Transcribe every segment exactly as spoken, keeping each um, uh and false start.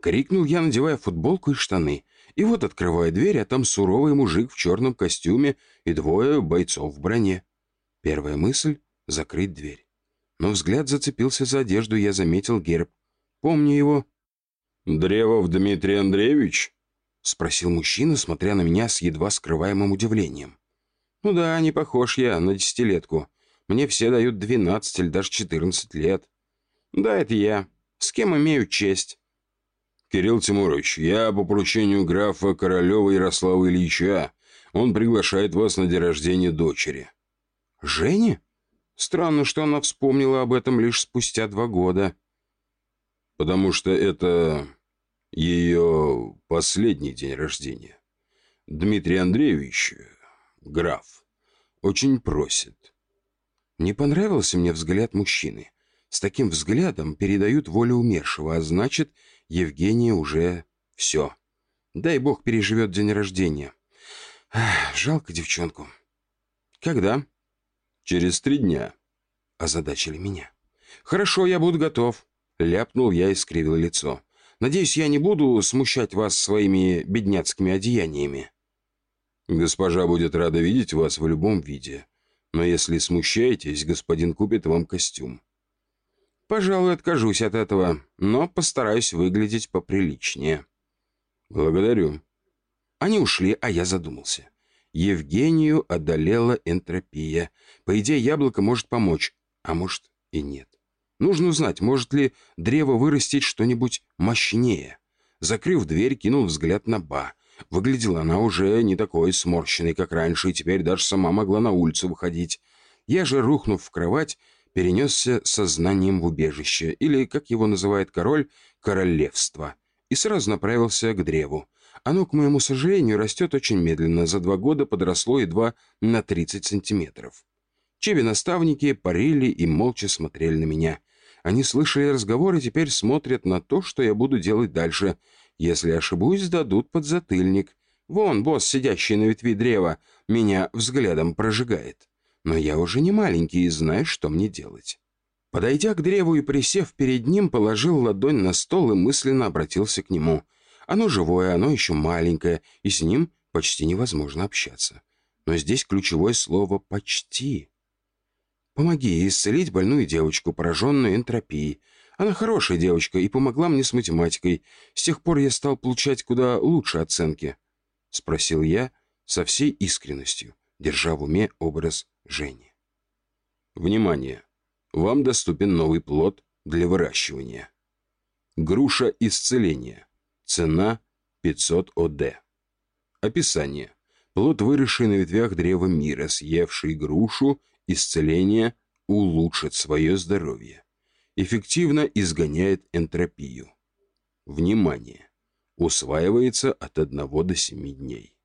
Крикнул я, надевая футболку и штаны. И вот открываю дверь, а там суровый мужик в черном костюме и двое бойцов в броне. Первая мысль — закрыть дверь. Но взгляд зацепился за одежду, и я заметил герб. Помню его. «Древов Дмитрий Андреевич?» — спросил мужчина, смотря на меня с едва скрываемым удивлением. «Ну да, не похож я на десятилетку. Мне все дают двенадцать или даже четырнадцать лет. Да, это я. С кем имею честь?» «Кирилл Тимурович, я по поручению графа Королева Ярослава Ильича. Он приглашает вас на день рождения дочери». «Жене? Странно, что она вспомнила об этом лишь спустя два года». «Потому что это ее последний день рождения. Дмитрий Андреевич, граф, очень просит». Не понравился мне взгляд мужчины. С таким взглядом передают волю умершего, а значит, Евгения уже все. Дай бог переживет день рождения. Ах, жалко девчонку. «Когда?» «Через три дня», — озадачили меня. «Хорошо, я буду готов», — ляпнул я и скривил лицо. «Надеюсь, я не буду смущать вас своими бедняцкими одеяниями». «Госпожа будет рада видеть вас в любом виде. Но если смущаетесь, господин купит вам костюм». «Пожалуй, откажусь от этого, но постараюсь выглядеть поприличнее». «Благодарю». Они ушли, а я задумался. Евгению одолела энтропия. По идее, яблоко может помочь, а может и нет. Нужно узнать, может ли древо вырастить что-нибудь мощнее. Закрыв дверь, кинул взгляд на Ба. Выглядела она уже не такой сморщенной, как раньше, и теперь даже сама могла на улицу выходить. Я же, рухнув в кровать, перенесся сознанием в убежище, или, как его называет король, королевство, и сразу направился к древу. Оно, к моему сожалению, растет очень медленно, за два года подросло едва на тридцать сантиметров. Чеви-наставники парили и молча смотрели на меня. Они слышали разговор и теперь смотрят на то, что я буду делать дальше. Если ошибусь, дадут подзатыльник. Вон босс, сидящий на ветви древа, меня взглядом прожигает. Но я уже не маленький и знаю, что мне делать. Подойдя к древу и присев перед ним, положил ладонь на стол и мысленно обратился к нему. Оно живое, оно еще маленькое, и с ним почти невозможно общаться. Но здесь ключевое слово «почти». Помоги исцелить больную девочку, пораженную энтропией. Она хорошая девочка и помогла мне с математикой. С тех пор я стал получать куда лучше оценки. Спросил я со всей искренностью, держа в уме образ Жени. Внимание! Вам доступен новый плод для выращивания. Груша исцеления. Цена пятьсот О Д. Описание. Плод, выросший на ветвях древа мира, съевший грушу, исцеление, улучшит свое здоровье. Эффективно изгоняет энтропию. Внимание! Усваивается от одного до семи дней.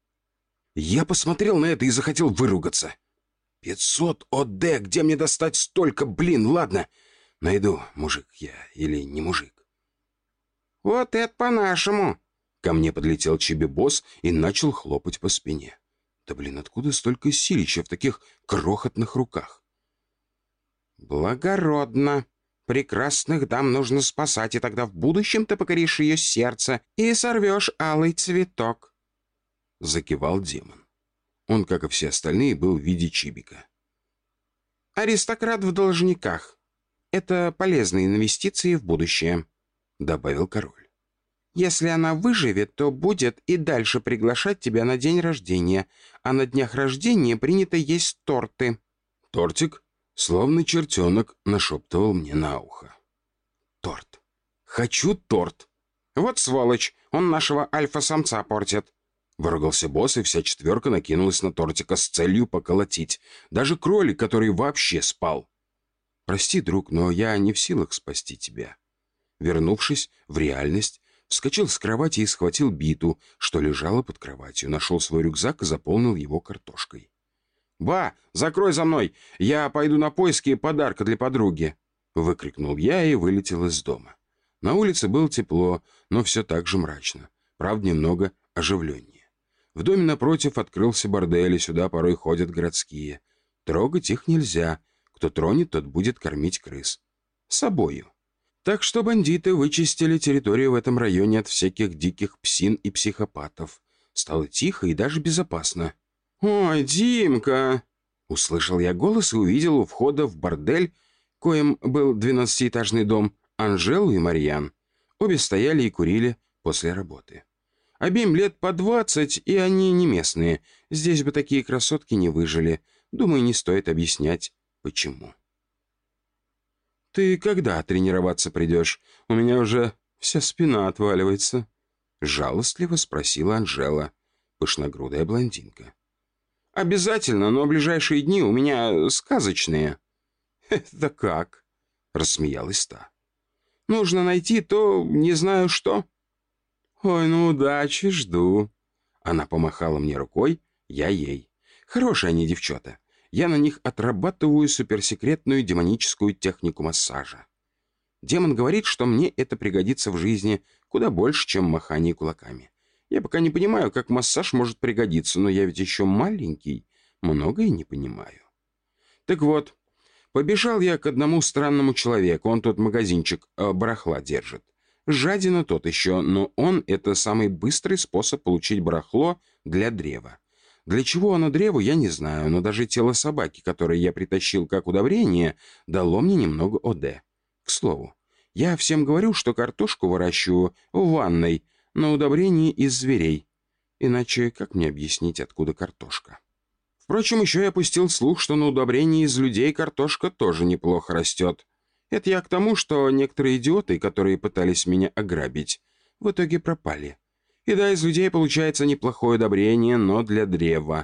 Я посмотрел на это и захотел выругаться. пятьсот О Д, где мне достать столько, блин, ладно. Найду, мужик я или не мужик. Вот это по-нашему. Ко мне подлетел Чиби-босс и начал хлопать по спине. Да блин, откуда столько силища в таких крохотных руках? Благородно. Прекрасных дам нужно спасать, и тогда в будущем ты покоришь ее сердце и сорвешь алый цветок. Закивал демон. Он, как и все остальные, был в виде чибика. «Аристократ в должниках. Это полезные инвестиции в будущее», — добавил король. «Если она выживет, то будет и дальше приглашать тебя на день рождения, а на днях рождения принято есть торты». «Тортик?» — словно чертенок нашептывал мне на ухо. «Торт. Хочу торт». «Вот сволочь, он нашего альфа-самца портит». Выругался босс, и вся четверка накинулась на тортика с целью поколотить. Даже кролик, который вообще спал. «Прости, друг, но я не в силах спасти тебя». Вернувшись в реальность, вскочил с кровати и схватил биту, что лежала под кроватью, нашел свой рюкзак и заполнил его картошкой. «Ба, закрой за мной! Я пойду на поиски подарка для подруги!» Выкрикнул я и вылетел из дома. На улице было тепло, но все так же мрачно. Правда, немного оживленнее. В доме напротив открылся бордель, и сюда порой ходят городские. Трогать их нельзя. Кто тронет, тот будет кормить крыс. С собою. Так что бандиты вычистили территорию в этом районе от всяких диких псин и психопатов. Стало тихо и даже безопасно. «Ой, Димка!» Услышал я голос и увидел у входа в бордель, коим был двенадцатиэтажный дом, Анжелу и Марьян. Обе стояли и курили после работы. Обеим лет по двадцать, и они не местные. Здесь бы такие красотки не выжили. Думаю, не стоит объяснять, почему. «Ты когда тренироваться придешь? У меня уже вся спина отваливается», — жалостливо спросила Анжела, пышногрудая блондинка. «Обязательно, но ближайшие дни у меня сказочные». «Это как?» — рассмеялась та. «Нужно найти то, не знаю что». «Ой, ну удачи, жду». Она помахала мне рукой, я ей. Хорошие они девчата. Я на них отрабатываю суперсекретную демоническую технику массажа. Демон говорит, что мне это пригодится в жизни куда больше, чем махание кулаками. Я пока не понимаю, как массаж может пригодиться, но я ведь еще маленький, многое не понимаю. Так вот, побежал я к одному странному человеку, он тут магазинчик э, барахла держит. Жадина тот еще, но он — это самый быстрый способ получить барахло для древа. Для чего оно древу, я не знаю, но даже тело собаки, которое я притащил как удобрение, дало мне немного ОД. К слову, я всем говорю, что картошку выращиваю в ванной на удобрении из зверей. Иначе как мне объяснить, откуда картошка? Впрочем, еще я пустил слух, что на удобрении из людей картошка тоже неплохо растет. Это я к тому, что некоторые идиоты, которые пытались меня ограбить, в итоге пропали. И да, из людей получается неплохое удобрение, но для древа.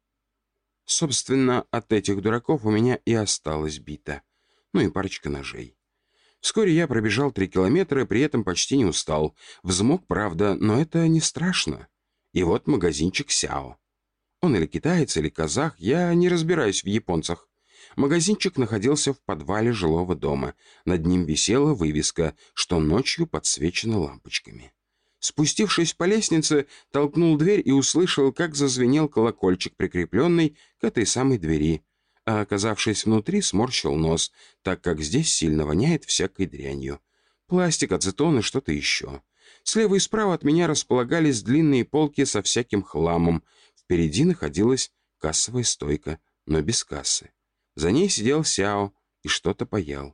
Собственно, от этих дураков у меня и осталась бита. Ну и парочка ножей. Вскоре я пробежал три километра, при этом почти не устал. Взмок, правда, но это не страшно. И вот магазинчик Сяо. Он или китаец, или казах, я не разбираюсь в японцах. Магазинчик находился в подвале жилого дома. Над ним висела вывеска, что ночью подсвечено лампочками. Спустившись по лестнице, толкнул дверь и услышал, как зазвенел колокольчик, прикрепленный к этой самой двери. А оказавшись внутри, сморщил нос, так как здесь сильно воняет всякой дрянью. Пластик, ацетон и что-то еще. Слева и справа от меня располагались длинные полки со всяким хламом. Впереди находилась кассовая стойка, но без кассы. За ней сидел Сяо и что-то паял.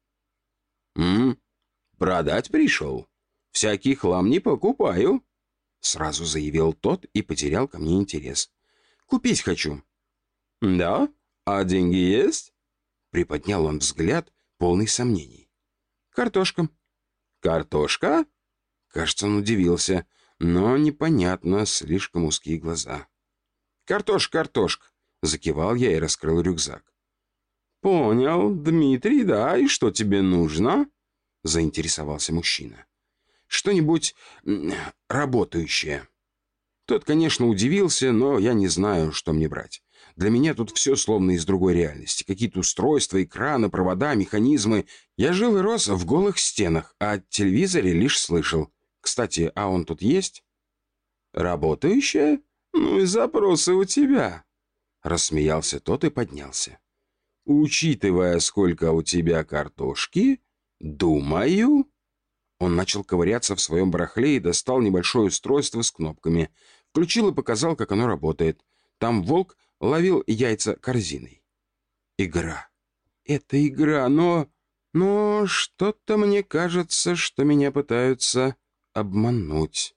«М, продать пришел? Всякий хлам не покупаю», — сразу заявил тот и потерял ко мне интерес. «Купить хочу». «Да? А деньги есть?» — приподнял он взгляд, полный сомнений. «Картошка». «Картошка?» Кажется, он удивился, но непонятно, слишком узкие глаза. «Картошка, картошка», — закивал я и раскрыл рюкзак. «Понял, Дмитрий, да, и что тебе нужно?» — заинтересовался мужчина. «Что-нибудь работающее». Тот, конечно, удивился, но я не знаю, что мне брать. Для меня тут все словно из другой реальности. Какие-то устройства, экраны, провода, механизмы. Я жил и рос в голых стенах, а о телевизоре лишь слышал. Кстати, а он тут есть? «Работающее? Ну и запросы у тебя», — рассмеялся тот и поднялся. «Учитывая, сколько у тебя картошки, думаю...» Он начал ковыряться в своем барахле и достал небольшое устройство с кнопками. Включил и показал, как оно работает. Там волк ловил яйца корзиной. Игра. Это игра, но... Но что-то мне кажется, что меня пытаются обмануть.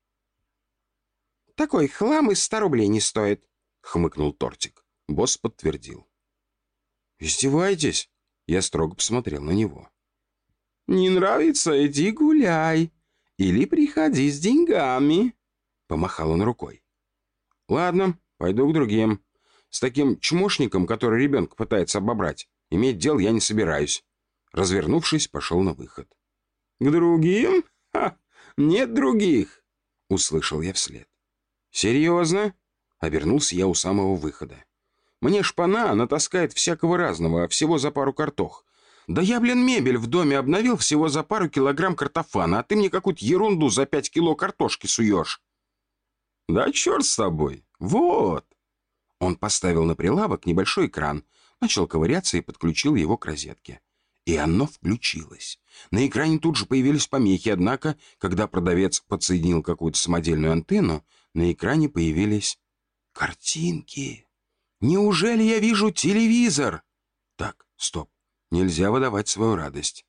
«Такой хлам из ста рублей не стоит», — хмыкнул Тортик. Босс подтвердил. «Издеваетесь?» Я строго посмотрел на него. «Не нравится? Иди гуляй. Или приходи с деньгами», — помахал он рукой. «Ладно, пойду к другим. С таким чмошником, который ребенка пытается обобрать, иметь дело я не собираюсь». Развернувшись, пошел на выход. «К другим? Ха! Нет других!» — услышал я вслед. «Серьезно?» — обернулся я у самого выхода. «Мне шпана натаскает всякого разного, всего за пару картох. Да я, блин, мебель в доме обновил всего за пару килограмм картофана, а ты мне какую-то ерунду за пять кило картошки суешь». «Да черт с тобой! Вот!» Он поставил на прилавок небольшой экран, начал ковыряться и подключил его к розетке. И оно включилось. На экране тут же появились помехи, однако, когда продавец подсоединил какую-то самодельную антенну, на экране появились картинки. Неужели я вижу телевизор? Так, стоп. Нельзя выдавать свою радость.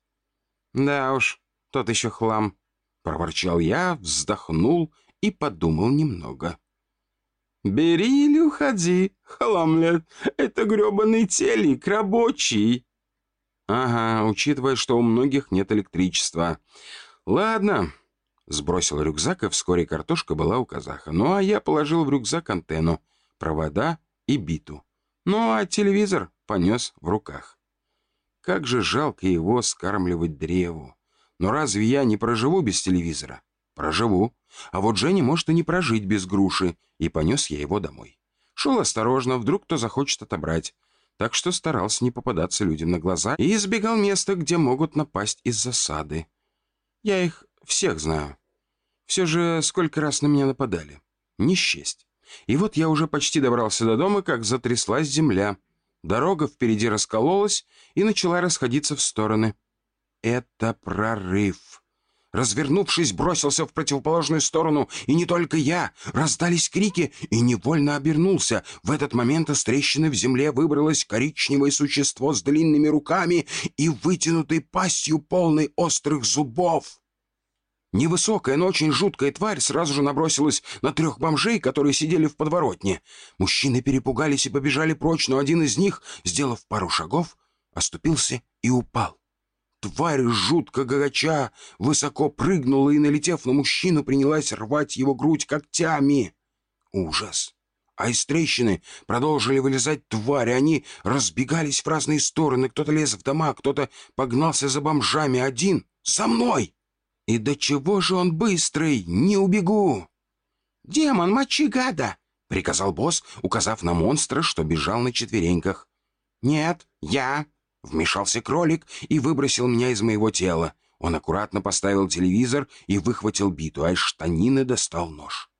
Да уж, тот еще хлам. Проворчал я, вздохнул и подумал немного. «Бери или уходи, хламлет. Это гребаный телек, рабочий». «Ага, учитывая, что у многих нет электричества. Ладно». Сбросил рюкзак, и вскоре картошка была у казаха. Ну, а я положил в рюкзак антенну, провода и биту. Ну, а телевизор понес в руках. Как же жалко его скармливать древу. Но разве я не проживу без телевизора? Проживу. А вот Женя может и не прожить без груши, и понес я его домой. Шел осторожно, вдруг кто захочет отобрать. Так что старался не попадаться людям на глаза и избегал места, где могут напасть из засады. Я их всех знаю. Все же сколько раз на меня нападали. Не счесть. И вот я уже почти добрался до дома, как затряслась земля. Дорога впереди раскололась и начала расходиться в стороны. Это прорыв. Развернувшись, бросился в противоположную сторону, и не только я. Раздались крики, и невольно обернулся. В этот момент из трещины в земле выбралось коричневое существо с длинными руками и вытянутой пастью, полной острых зубов. Невысокая, но очень жуткая тварь сразу же набросилась на трех бомжей, которые сидели в подворотне. Мужчины перепугались и побежали прочь, но один из них, сделав пару шагов, оступился и упал. Тварь, жутко гагача, высоко прыгнула и, налетев на мужчину, принялась рвать его грудь когтями. Ужас! А из трещины продолжили вылезать твари. Они разбегались в разные стороны. Кто-то лез в дома, кто-то погнался за бомжами. Один за мной! И до чего же он быстрый? Не убегу! «Демон, мочи гада!» — приказал босс, указав на монстра, что бежал на четвереньках. «Нет, я!» — вмешался кролик и выбросил меня из моего тела. Он аккуратно поставил телевизор и выхватил биту, а из штанины достал нож.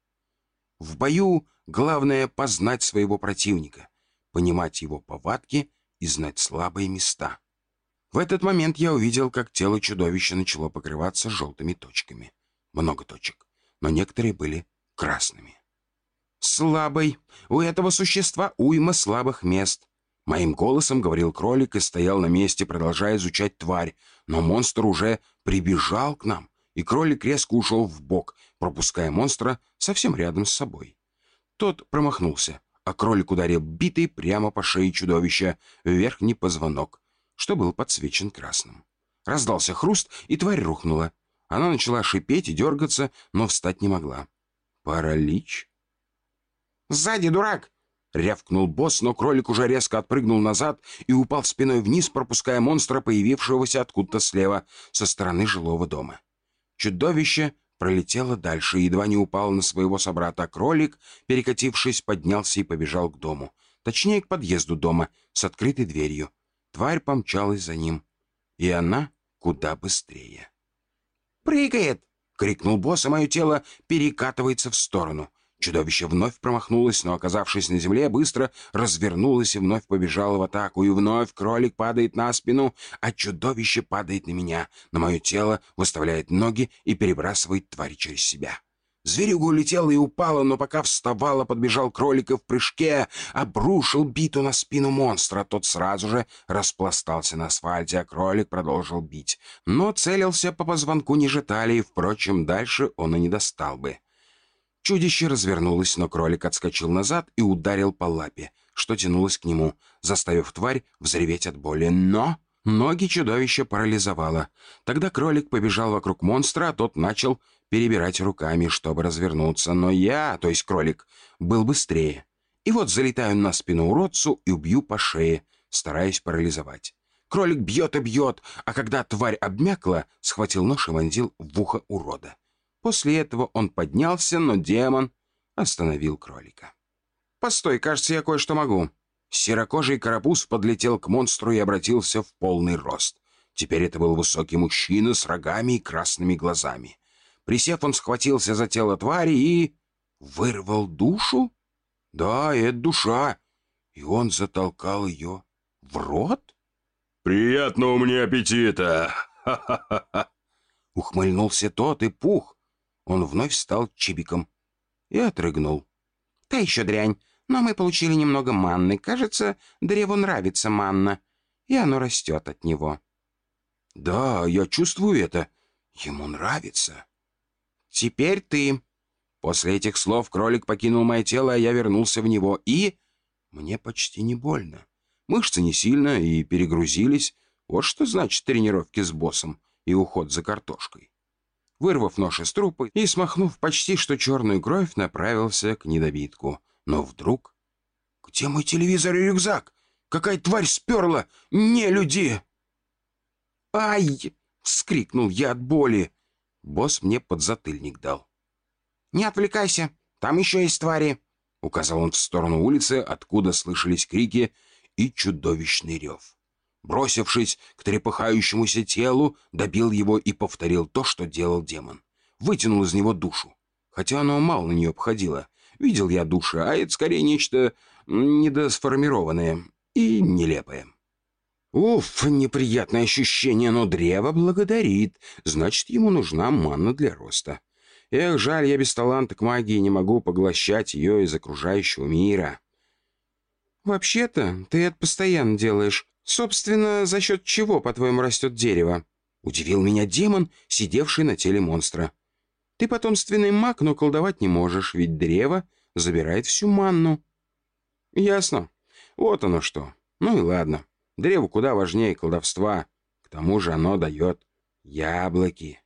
В бою главное познать своего противника, понимать его повадки и знать слабые места. В этот момент я увидел, как тело чудовища начало покрываться желтыми точками. Много точек, но некоторые были красными. «Слабый! У этого существа уйма слабых мест!» Моим голосом говорил кролик и стоял на месте, продолжая изучать тварь. Но монстр уже прибежал к нам, и кролик резко ушел вбок, пропуская монстра совсем рядом с собой. Тот промахнулся, а кролик ударил битой прямо по шее чудовища в верхний позвонок, что был подсвечен красным. Раздался хруст, и тварь рухнула. Она начала шипеть и дергаться, но встать не могла. Паралич? «Сзади, дурак!» — рявкнул босс, но кролик уже резко отпрыгнул назад и упал спиной вниз, пропуская монстра, появившегося откуда-то слева, со стороны жилого дома. Чудовище пролетело дальше и едва не упало на своего собрата, а кролик, перекатившись, поднялся и побежал к дому. Точнее, к подъезду дома с открытой дверью. Тварь помчалась за ним, и она куда быстрее. «Прыгает!» — крикнул босс, а мое тело перекатывается в сторону. Чудовище вновь промахнулось, но, оказавшись на земле, быстро развернулось и вновь побежало в атаку. И вновь кролик падает на спину, а чудовище падает на меня. На мое тело выставляет ноги и перебрасывает тварь через себя. Зверюга улетела и упала, но пока вставала, подбежал кролик и в прыжке обрушил биту на спину монстра. Тот сразу же распластался на асфальте, а кролик продолжил бить. Но целился по позвонку ниже талии, впрочем, дальше он и не достал бы. Чудище развернулось, но кролик отскочил назад и ударил по лапе, что тянулось к нему, заставив тварь взреветь от боли. Но ноги чудовища парализовало. Тогда кролик побежал вокруг монстра, а тот начал перебирать руками, чтобы развернуться. Но я, то есть кролик, был быстрее. И вот залетаю на спину уродцу и убью по шее, стараясь парализовать. Кролик бьет и бьет, а когда тварь обмякла, схватил нож и вонзил в ухо урода. После этого он поднялся, но демон остановил кролика. «Постой, кажется, я кое-что могу». Серокожий карапуз подлетел к монстру и обратился в полный рост. Теперь это был высокий мужчина с рогами и красными глазами. Присев, он схватился за тело твари и... вырвал душу? Да, это душа. И он затолкал ее в рот? «Приятного мне аппетита! Ха-ха-ха-ха!» Ухмыльнулся тот и пух. Он вновь стал чибиком и отрыгнул. «Та еще дрянь, но мы получили немного манны. Кажется, древу нравится манна, и оно растет от него». «Да, я чувствую это. Ему нравится». «Теперь ты». После этих слов кролик покинул мое тело, а я вернулся в него, и... Мне почти не больно. Мышцы не сильно и перегрузились. Вот что значит тренировки с боссом и уход за картошкой. Вырвав нож из трупа и смахнув почти что черную кровь, направился к недобитку. Но вдруг... «Где мой телевизор и рюкзак? Какая тварь сперла? Не люди!» «Ай!» — вскрикнул я от боли. Босс мне подзатыльник дал. «Не отвлекайся, там еще есть твари», — указал он в сторону улицы, откуда слышались крики и чудовищный рев. Бросившись к трепыхающемуся телу, добил его и повторил то, что делал демон. Вытянул из него душу. Хотя оно мало на нее походило. Видел я души, а это скорее нечто недосформированное и нелепое. Уф, неприятное ощущение, но древо благодарит. Значит, ему нужна манна для роста. Эх, жаль, я без таланта к магии не могу поглощать ее из окружающего мира. «Вообще-то, ты это постоянно делаешь. Собственно, за счет чего, по-твоему, растет дерево?» Удивил меня демон, сидевший на теле монстра. «Ты потомственный маг, но колдовать не можешь, ведь древо забирает всю манну». «Ясно. Вот оно что. Ну и ладно. Древо куда важнее колдовства. К тому же оно дает яблоки».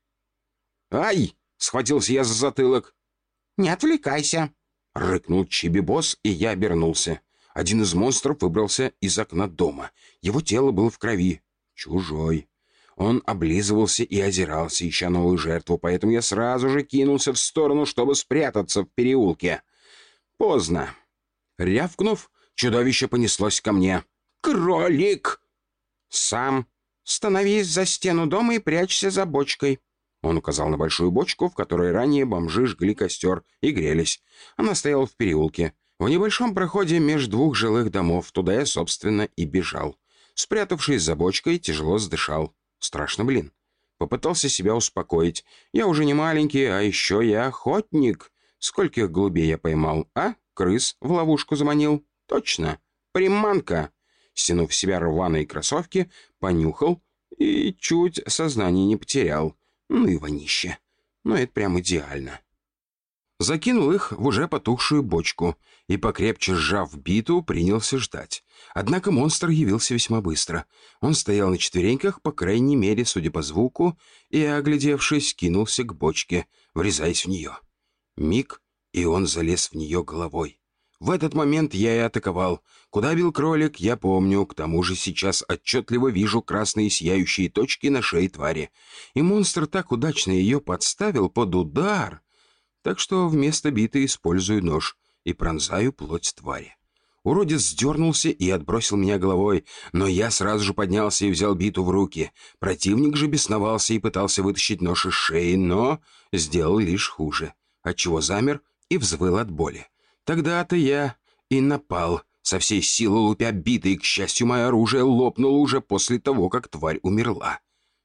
«Ай!» — схватился я за затылок. «Не отвлекайся!» — рыкнул Чиби-босс, и я обернулся. Один из монстров выбрался из окна дома. Его тело было в крови. Чужой. Он облизывался и озирался, ища новую жертву, поэтому я сразу же кинулся в сторону, чтобы спрятаться в переулке. Поздно. Рявкнув, чудовище понеслось ко мне. «Кролик!» «Сам становись за стену дома и прячься за бочкой». Он указал на большую бочку, в которой ранее бомжи жгли костер и грелись. Она стояла в переулке. В небольшом проходе между двух жилых домов. Туда я, собственно, и бежал. Спрятавшись за бочкой, тяжело сдышал. Страшно, блин. Попытался себя успокоить. Я уже не маленький, а еще я охотник. Скольких голубей я поймал, а? Крыс в ловушку заманил? Точно. Приманка. Стянув в себя рваные кроссовки, понюхал и чуть сознание не потерял. Ну и вонище. Ну это прям идеально. Закинул их в уже потухшую бочку и, покрепче сжав биту, принялся ждать. Однако монстр явился весьма быстро. Он стоял на четвереньках, по крайней мере, судя по звуку, и, оглядевшись, кинулся к бочке, врезаясь в нее. Миг, и он залез в нее головой. В этот момент я и атаковал. Куда бил кролик, я помню, к тому же сейчас отчетливо вижу красные сияющие точки на шее твари. И монстр так удачно ее подставил под удар... Так что вместо биты использую нож и пронзаю плоть твари. Уродец дернулся и отбросил меня головой, но я сразу же поднялся и взял биту в руки. Противник же бесновался и пытался вытащить нож из шеи, но сделал лишь хуже, отчего замер и взвыл от боли. Тогда-то я и напал, со всей силы лупя битой, и, к счастью, мое оружие лопнуло уже после того, как тварь умерла.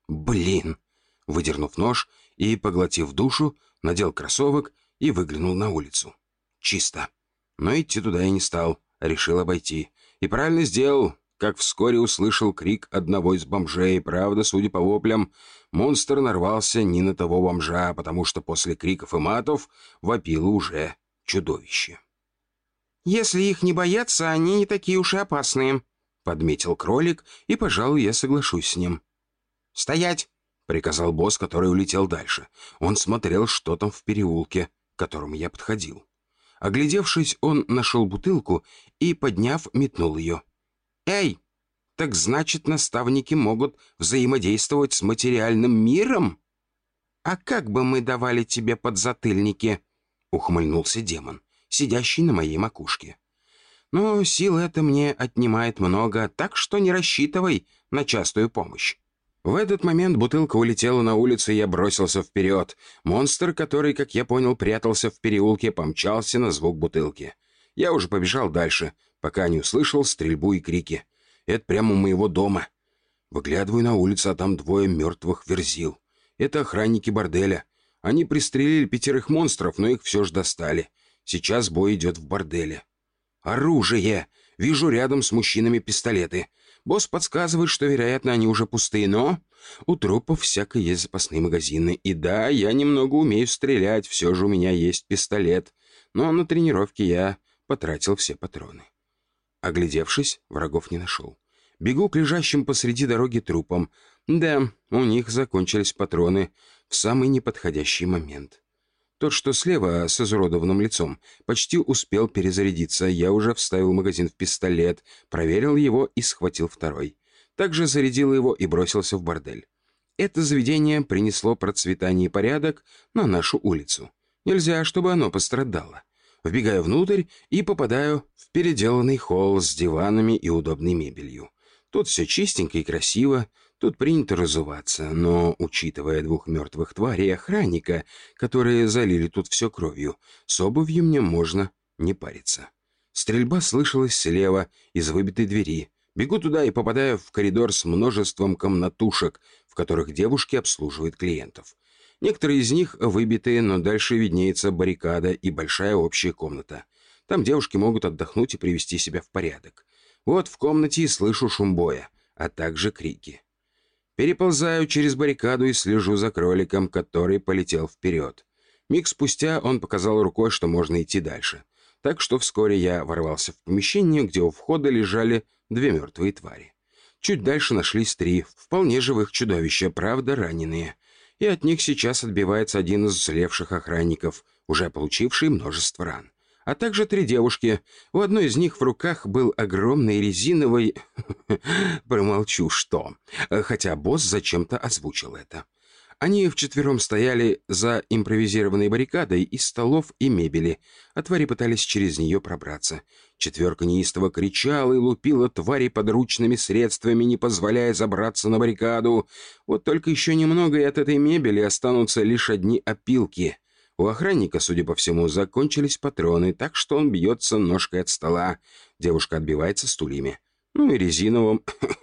Блин! Выдернув нож и, поглотив душу, надел кроссовок и выглянул на улицу. Чисто. Но идти туда я не стал, решил обойти. И правильно сделал, как вскоре услышал крик одного из бомжей. Правда, судя по воплям, монстр нарвался не на того бомжа, потому что после криков и матов вопило уже чудовище. «Если их не бояться, они не такие уж и опасные», — подметил кролик, и, пожалуй, я соглашусь с ним. «Стоять!» — приказал босс, который улетел дальше. Он смотрел, что там в переулке, к которому я подходил. Оглядевшись, он нашел бутылку и, подняв, метнул ее. «Эй, так значит, наставники могут взаимодействовать с материальным миром? А как бы мы давали тебе подзатыльники?» — ухмыльнулся демон, сидящий на моей макушке. «Но сил это мне отнимает много, так что не рассчитывай на частую помощь». В этот момент бутылка улетела на улицу, и я бросился вперед. Монстр, который, как я понял, прятался в переулке, помчался на звук бутылки. Я уже побежал дальше, пока не услышал стрельбу и крики. Это прямо у моего дома. Выглядываю на улицу, а там двое мертвых верзил. Это охранники борделя. Они пристрелили пятерых монстров, но их все же достали. Сейчас бой идет в борделе. Оружие! Вижу рядом с мужчинами пистолеты. Босс подсказывает, что, вероятно, они уже пустые, но у трупов всяко есть запасные магазины. И да, я немного умею стрелять, все же у меня есть пистолет. Но на тренировке я потратил все патроны. Оглядевшись, врагов не нашел. Бегу к лежащим посреди дороги трупам. Да, у них закончились патроны в самый неподходящий момент. Тот, что слева, с изуродованным лицом, почти успел перезарядиться. Я уже вставил магазин в пистолет, проверил его и схватил второй. Также зарядил его и бросился в бордель. Это заведение принесло процветание и порядок на нашу улицу. Нельзя, чтобы оно пострадало. Вбегаю внутрь и попадаю в переделанный холл с диванами и удобной мебелью. Тут все чистенько и красиво, тут принято разуваться, но, учитывая двух мертвых тварей и охранника, которые залили тут все кровью, с обувью мне можно не париться. Стрельба слышалась слева, из выбитой двери. Бегу туда и попадаю в коридор с множеством комнатушек, в которых девушки обслуживают клиентов. Некоторые из них выбитые, но дальше виднеется баррикада и большая общая комната. Там девушки могут отдохнуть и привести себя в порядок. Вот в комнате и слышу шум боя, а также крики. Переползаю через баррикаду и слежу за кроликом, который полетел вперед. Миг спустя он показал рукой, что можно идти дальше. Так что вскоре я ворвался в помещение, где у входа лежали две мертвые твари. Чуть дальше нашлись три, вполне живых чудовища, правда раненые. И от них сейчас отбивается один из уцелевших охранников, уже получивший множество ран. А также три девушки. У одной из них в руках был огромный резиновый... Промолчу, что. Хотя босс зачем-то озвучил это. Они вчетвером стояли за импровизированной баррикадой из столов и мебели, а твари пытались через нее пробраться. Четверка неистово кричала и лупила твари подручными средствами, не позволяя забраться на баррикаду. Вот только еще немного, и от этой мебели останутся лишь одни опилки. У охранника, судя по всему, закончились патроны, так что он бьется ножкой от стола. Девушка отбивается стульями. Ну и резиновым...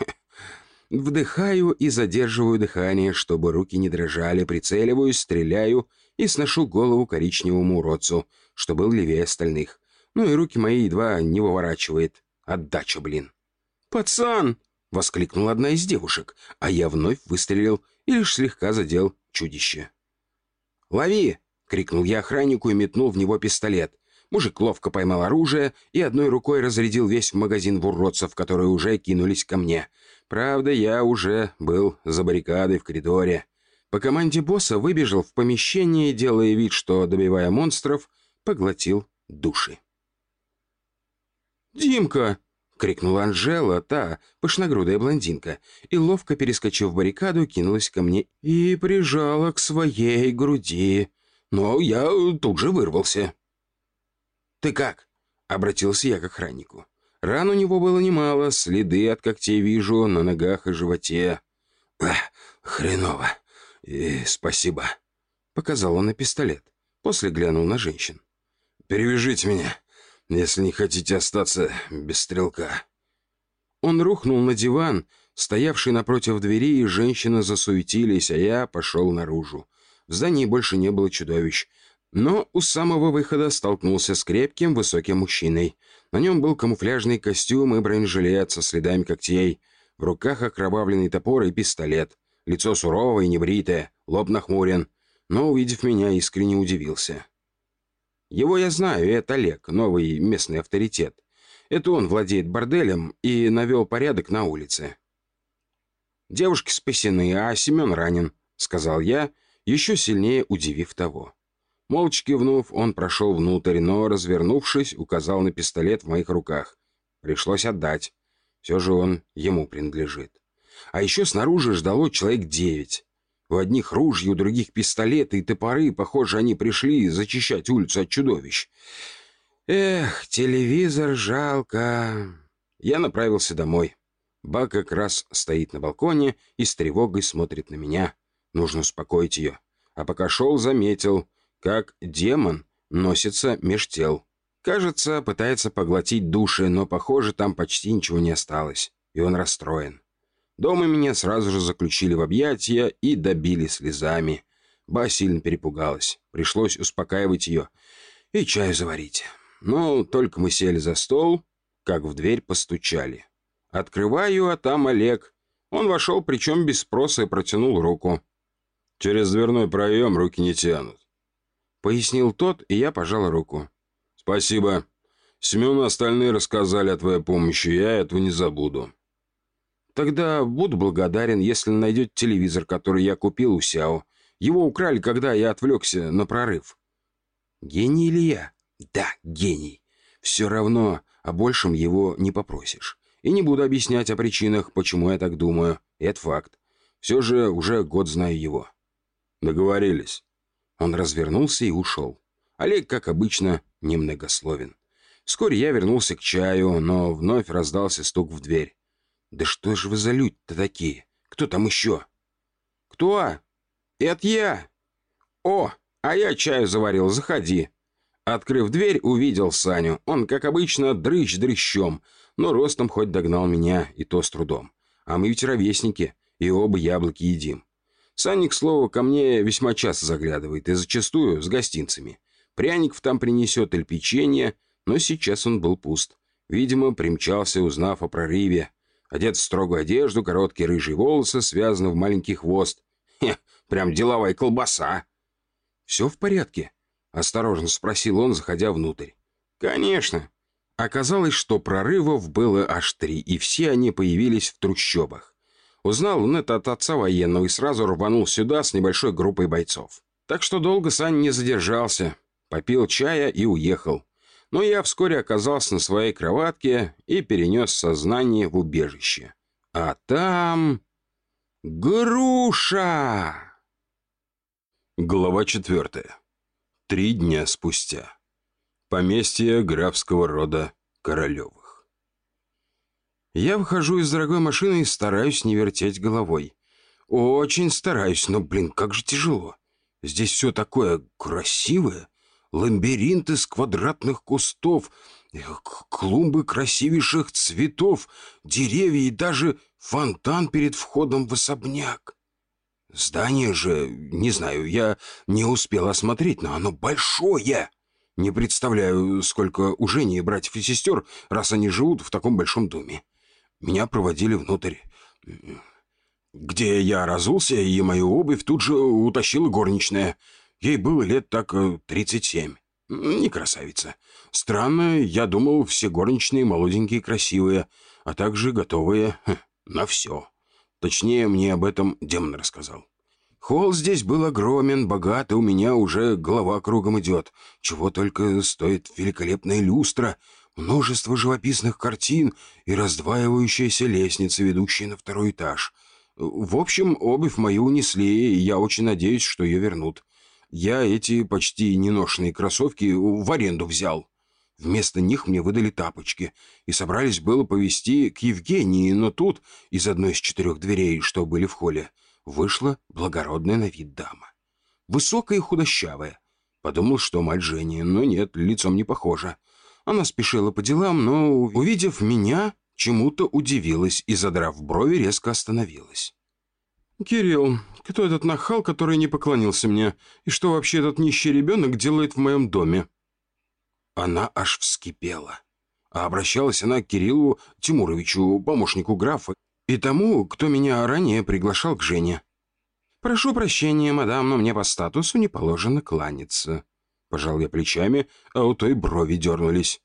Вдыхаю и задерживаю дыхание, чтобы руки не дрожали, прицеливаюсь, стреляю и сношу голову коричневому уродцу, что был левее остальных. Ну и руки мои едва не выворачивает. Отдача, блин. «Пацан!» — воскликнула одна из девушек, а я вновь выстрелил и лишь слегка задел чудище. «Лови!» — крикнул я охраннику и метнул в него пистолет. Мужик ловко поймал оружие и одной рукой разрядил весь магазин в уродцев, которые уже кинулись ко мне. Правда, я уже был за баррикадой в коридоре. По команде босса выбежал в помещение, делая вид, что, добивая монстров, поглотил души. «Димка!» — крикнула Анжела, та пышногрудая блондинка, и, ловко перескочив баррикаду, кинулась ко мне и прижала к своей груди. Но я тут же вырвался. «Ты как?» — обратился я к охраннику. Ран у него было немало, следы от когтей вижу на ногах и животе. «Ах, хреново. И спасибо», — показал он на пистолет. После глянул на женщин. «Перевяжите меня, если не хотите остаться без стрелка». Он рухнул на диван, стоявший напротив двери, и женщины засуетились, а я пошел наружу. В здании больше не было чудовищ. Но у самого выхода столкнулся с крепким, высоким мужчиной. На нем был камуфляжный костюм и бронежилет со следами когтей. В руках окровавленный топор и пистолет. Лицо суровое и небритое, лоб нахмурен. Но, увидев меня, искренне удивился. Его я знаю, это Олег, новый местный авторитет. Это он владеет борделем и навел порядок на улице. «Девушки спасены, а Семен ранен», — сказал я, еще сильнее удивив того. Молча кивнув, он прошел внутрь, но, развернувшись, указал на пистолет в моих руках. Пришлось отдать. Все же он ему принадлежит. А еще снаружи ждало человек девять. У одних ружья, у других пистолеты и топоры. Похоже, они пришли зачищать улицу от чудовищ. Эх, телевизор жалко. Я направился домой. Ба как раз стоит на балконе и с тревогой смотрит на меня. Нужно успокоить ее. А пока шел, заметил, как демон носится меж тел. Кажется, пытается поглотить души, но, похоже, там почти ничего не осталось, и он расстроен. Дома меня сразу же заключили в объятия и добили слезами. Ба сильно перепугалась. Пришлось успокаивать ее и чаю заварить. Но только мы сели за стол, как в дверь постучали. Открываю, а там Олег. Он вошел, причем без спроса, и протянул руку. «Через дверной проем руки не тянут», — пояснил тот, и я пожал руку. «Спасибо. Семен и остальные рассказали о твоей помощи, я этого не забуду». «Тогда буду благодарен, если найдете телевизор, который я купил у Сяо. Его украли, когда я отвлекся на прорыв». «Гений ли я?» «Да, гений. Все равно о большем его не попросишь. И не буду объяснять о причинах, почему я так думаю. Это факт. Все же уже год знаю его». «Договорились». Он развернулся и ушел. Олег, как обычно, немногословен. Вскоре я вернулся к чаю, но вновь раздался стук в дверь. «Да что же вы за люди-то такие? Кто там еще?» «Кто? Это я. О, а я чаю заварил, заходи». Открыв дверь, увидел Саню. Он, как обычно, дрыщ дрыщом, но ростом хоть догнал меня, и то с трудом. А мы ведь ровесники, и оба яблоки едим. Саня, к слову, ко мне весьма часто заглядывает, и зачастую с гостинцами. Пряников там принесет или печенье, но сейчас он был пуст. Видимо, примчался, узнав о прорыве. Одет в строгую одежду, короткие рыжие волосы, связаны в маленький хвост. Хе, прям деловая колбаса. «Все в порядке?» — осторожно спросил он, заходя внутрь. «Конечно». Оказалось, что прорывов было аж три, и все они появились в трущобах. Узнал он это от отца военного и сразу рванул сюда с небольшой группой бойцов. Так что долго Саня не задержался. Попил чая и уехал. Но я вскоре оказался на своей кроватке и перенес сознание в убежище. А там... Груша! Глава четвертая. Три дня спустя. Поместье графского рода Королевых. Я выхожу из дорогой машины и стараюсь не вертеть головой. Очень стараюсь, но, блин, как же тяжело. Здесь все такое красивое. Лабиринт из квадратных кустов, клумбы красивейших цветов, деревья и даже фонтан перед входом в особняк. Здание же, не знаю, я не успел осмотреть, но оно большое. Не представляю, сколько у Жени братьев и сестер, раз они живут в таком большом доме. Меня проводили внутрь, где я разулся, и мою обувь тут же утащила горничная. Ей было лет так тридцать семь. Не красавица. Странно, я думал, все горничные молоденькие и красивые, а также готовые хм, на все. Точнее, мне об этом демон рассказал. Холл здесь был огромен, богат, и у меня уже голова кругом идет. Чего только стоит великолепная люстра, множество живописных картин и раздваивающаяся лестница, ведущая на второй этаж. В общем, обувь мою унесли, и я очень надеюсь, что ее вернут. Я эти почти неношенные кроссовки в аренду взял. Вместо них мне выдали тапочки, и собрались было повезти к Евгении, но тут из одной из четырех дверей, что были в холле, вышла благородная на вид дама. Высокая и худощавая. Подумал, что мать Жени, но нет, лицом не похожа. Она спешила по делам, но, увидев меня, чему-то удивилась и, задрав брови, резко остановилась. «Кирилл, кто этот нахал, который не поклонился мне? И что вообще этот нищий ребенок делает в моем доме?» Она аж вскипела. А обращалась она к Кириллу Тимуровичу, помощнику графа, и тому, кто меня ранее приглашал к Жене. «Прошу прощения, мадам, но мне по статусу не положено кланяться». Пожал я плечами, а у той брови дернулись.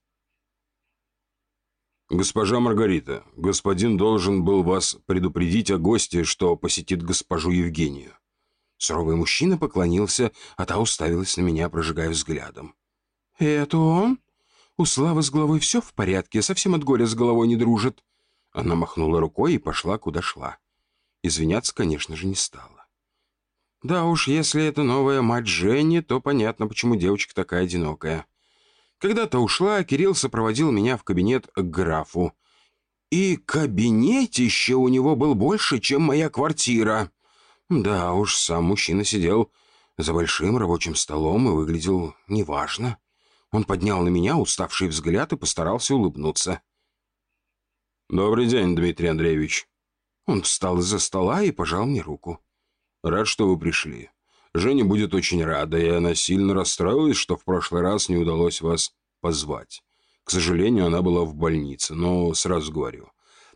«Госпожа Маргарита, господин должен был вас предупредить о госте, что посетит госпожу Евгению». Суровый мужчина поклонился, а та уставилась на меня, прожигая взглядом. «Это он? У Славы с головой все в порядке, совсем от горя с головой не дружит». Она махнула рукой и пошла, куда шла. Извиняться, конечно же, не стала. Да уж, если это новая мать Жени, то понятно, почему девочка такая одинокая. Когда-то ушла, Кирилл сопроводил меня в кабинет к графу. И кабинетище у него был больше, чем моя квартира. Да уж, сам мужчина сидел за большим рабочим столом и выглядел неважно. Он поднял на меня уставший взгляд и постарался улыбнуться. «Добрый день, Дмитрий Андреевич». Он встал из-за стола и пожал мне руку. «Рад, что вы пришли. Женя будет очень рада, и она сильно расстроилась, что в прошлый раз не удалось вас позвать. К сожалению, она была в больнице, но сразу говорю,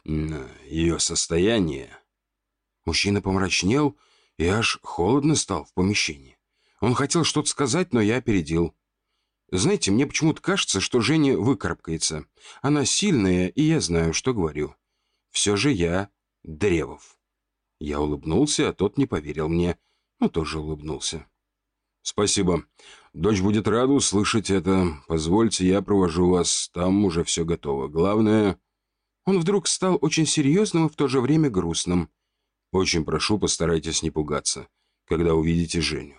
ее состояние...» Мужчина помрачнел, и аж холодно стал в помещении. Он хотел что-то сказать, но я опередил. Знаете, мне почему-то кажется, что Женя выкарабкается. Она сильная, и я знаю, что говорю. Все же я Древов. Я улыбнулся, а тот не поверил мне, но тоже улыбнулся. «Спасибо. Дочь будет рада услышать это. Позвольте, я провожу вас. Там уже все готово. Главное...» Он вдруг стал очень серьезным и в то же время грустным. «Очень прошу, постарайтесь не пугаться, когда увидите Женю».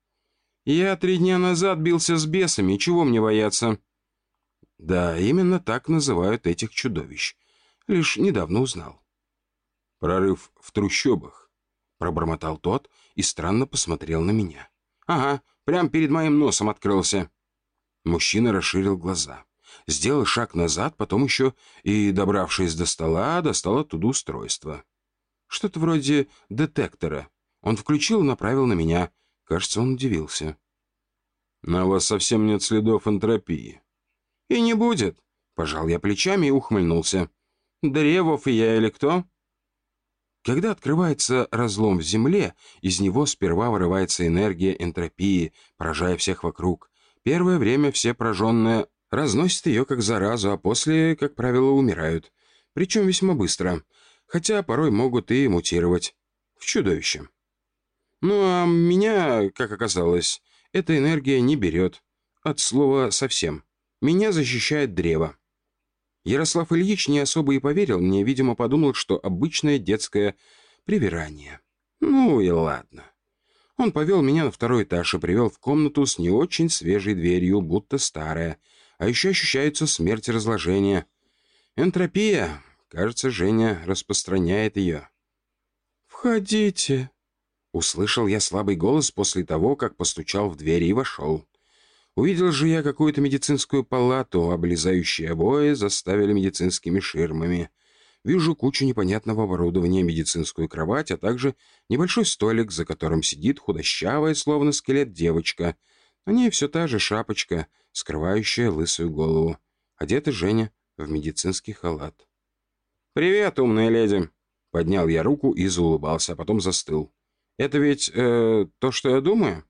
«Я три дня назад бился с бесами, чего мне бояться?» «Да, именно так называют этих чудовищ. Лишь недавно узнал». «Прорыв в трущобах», — пробормотал тот и странно посмотрел на меня. «Ага, прямо перед моим носом открылся». Мужчина расширил глаза. Сделал шаг назад, потом еще и, добравшись до стола, достал оттуда устройство. Что-то вроде детектора. Он включил и направил на меня. Кажется, он удивился. «На вас совсем нет следов энтропии». «И не будет», — пожал я плечами и ухмыльнулся. «Древов и я или кто?» Когда открывается разлом в земле, из него сперва вырывается энергия энтропии, поражая всех вокруг. Первое время все пораженные разносят ее как заразу, а после, как правило, умирают. Причем весьма быстро. Хотя порой могут и мутировать. В чудовище. Ну а меня, как оказалось, эта энергия не берет. От слова совсем. Меня защищает древо. Ярослав Ильич не особо и поверил мне, видимо, подумал, что обычное детское привирание. Ну и ладно. Он повел меня на второй этаж и привел в комнату с не очень свежей дверью, будто старая. А еще ощущается смерть и разложение. Энтропия. Кажется, Женя распространяет ее. «Входите», — услышал я слабый голос после того, как постучал в дверь и вошел. Увидел же я какую-то медицинскую палату, облезающие обои заставили медицинскими ширмами. Вижу кучу непонятного оборудования, медицинскую кровать, а также небольшой столик, за которым сидит худощавая, словно скелет, девочка. На ней все та же шапочка, скрывающая лысую голову. Одета Женя в медицинский халат. «Привет, умная леди!» Поднял я руку и заулыбался, а потом застыл. «Это ведь э, то, что я думаю?»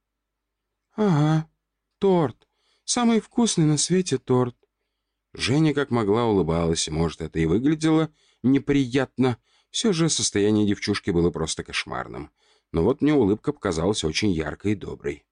«Ага. Торт. Самый вкусный на свете торт». Женя как могла улыбалась, и, может, это и выглядело неприятно. Все же состояние девчушки было просто кошмарным. Но вот мне улыбка показалась очень яркой и доброй.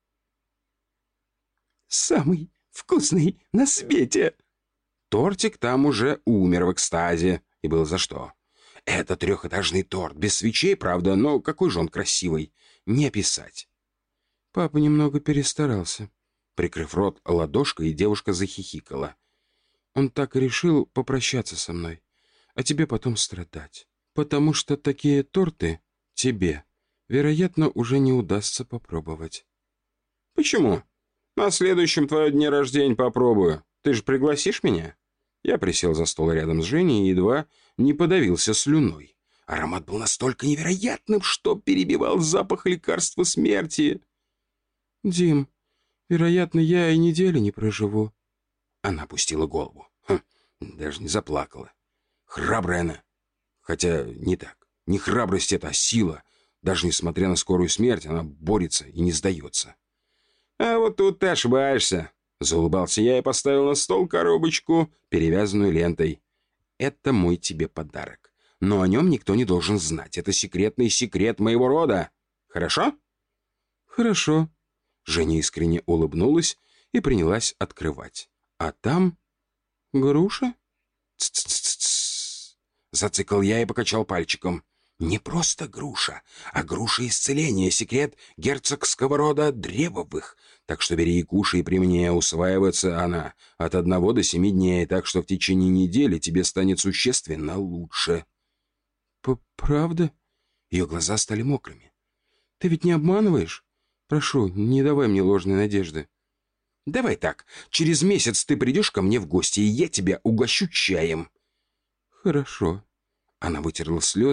«Самый вкусный на свете!» Тортик там уже умер в экстазе, и было за что. Это трехэтажный торт, без свечей, правда, но какой же он красивый. Не описать. Папа немного перестарался. Прикрыв рот ладошкой, девушка захихикала. Он так и решил попрощаться со мной, а тебе потом страдать. Потому что такие торты тебе, вероятно, уже не удастся попробовать. Почему? На следующем твоем дне рождения попробую. Ты же пригласишь меня? Я присел за стол рядом с Женей и едва не подавился слюной. Аромат был настолько невероятным, что перебивал запах лекарства смерти. «Дим, вероятно, я и недели не проживу». Она опустила голову. Хм, даже не заплакала. Храбрая она. Хотя не так. Не храбрость это, а сила. Даже несмотря на скорую смерть, она борется и не сдается. «А вот тут ты ошибаешься», — заулыбался я и поставил на стол коробочку, перевязанную лентой. «Это мой тебе подарок. Но о нем никто не должен знать. Это секретный секрет моего рода. Хорошо?» «Хорошо». Женя искренне улыбнулась и принялась открывать. А там... груша? «Ц-ц-ц-ц-ц!» Зацикал я и покачал пальчиком. «Не просто груша, а груша исцеления, секрет герцогского рода Древовых. Так что бери и кушай при мне, усваивается она от одного до семи дней, так что в течение недели тебе станет существенно лучше». «Правда?» Ее глаза стали мокрыми. «Ты ведь не обманываешь? Прошу, не давай мне ложной надежды». «Давай так, через месяц ты придешь ко мне в гости, и я тебя угощу чаем». «Хорошо». Она вытерла слезы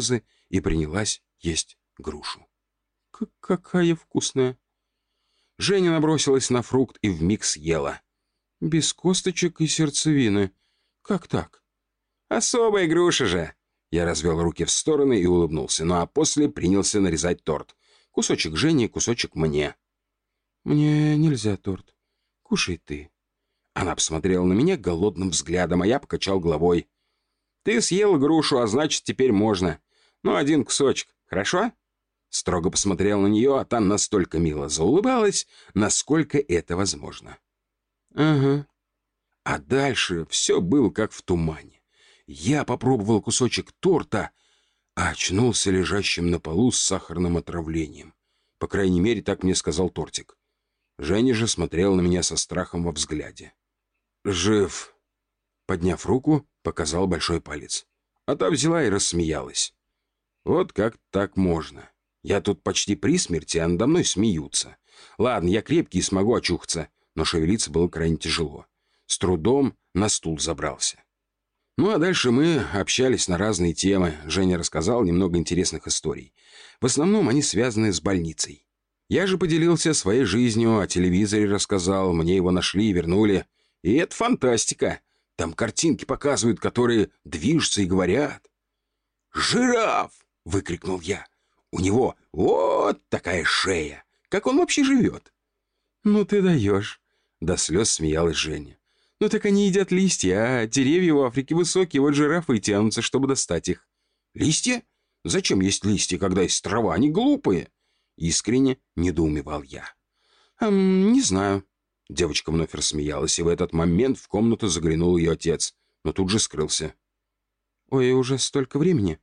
и принялась есть грушу. К «Какая вкусная!» Женя набросилась на фрукт и вмиг съела. «Без косточек и сердцевины. Как так?» «Особая груша же!» Я развел руки в стороны и улыбнулся, ну а после принялся нарезать торт. Кусочек Жене, кусочек мне. «Мне нельзя торт. Кушай ты». Она посмотрела на меня голодным взглядом, а я покачал головой. «Ты съел грушу, а значит, теперь можно. Ну, один кусочек, хорошо?» Строго посмотрел на нее, а та настолько мило заулыбалась, насколько это возможно. «Ага». А дальше все было как в тумане. Я попробовал кусочек торта, а очнулся лежащим на полу с сахарным отравлением. По крайней мере, так мне сказал тортик. Женя же смотрел на меня со страхом во взгляде. «Жив!» Подняв руку, показал большой палец. А та взяла и рассмеялась. «Вот как так можно? Я тут почти при смерти, а надо мной смеются. Ладно, я крепкий и смогу очухаться, но шевелиться было крайне тяжело. С трудом на стул забрался. Ну а дальше мы общались на разные темы. Женя рассказал немного интересных историй. В основном они связаны с больницей. Я же поделился своей жизнью, о телевизоре рассказал, мне его нашли и вернули. И это фантастика. Там картинки показывают, которые движутся и говорят. «Жираф!» — выкрикнул я. «У него вот такая шея! Как он вообще живет?» «Ну ты даешь!» — до слез смеялась Женя. «Ну так они едят листья, а деревья в Африке высокие, вот жирафы и тянутся, чтобы достать их». «Листья? Зачем есть листья, когда есть трава? Они глупые!» Искренне недоумевал я. «Эм, не знаю». Девочка вновь рассмеялась, и в этот момент в комнату заглянул ее отец, но тут же скрылся. «Ой, уже столько времени.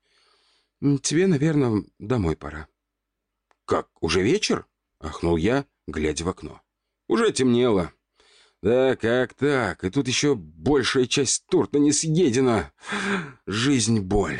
Тебе, наверное, домой пора». «Как, уже вечер?» — ахнул я, глядя в окно. «Уже темнело. Да как так? И тут еще большая часть торта не съедена. Жизнь — боль.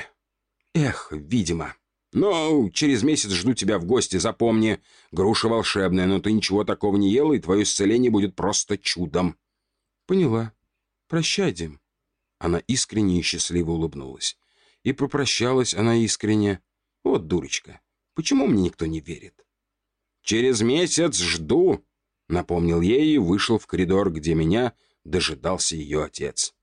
Эх, видимо. Но через месяц жду тебя в гости, запомни. Груша волшебная, но ты ничего такого не ела, и твое исцеление будет просто чудом». «Поняла. Прощай, Дим». Она искренне и счастливо улыбнулась. И попрощалась она искренне. Вот дурочка. Почему мне никто не верит? «Через месяц жду», — напомнил ей и вышел в коридор, где меня дожидался ее отец.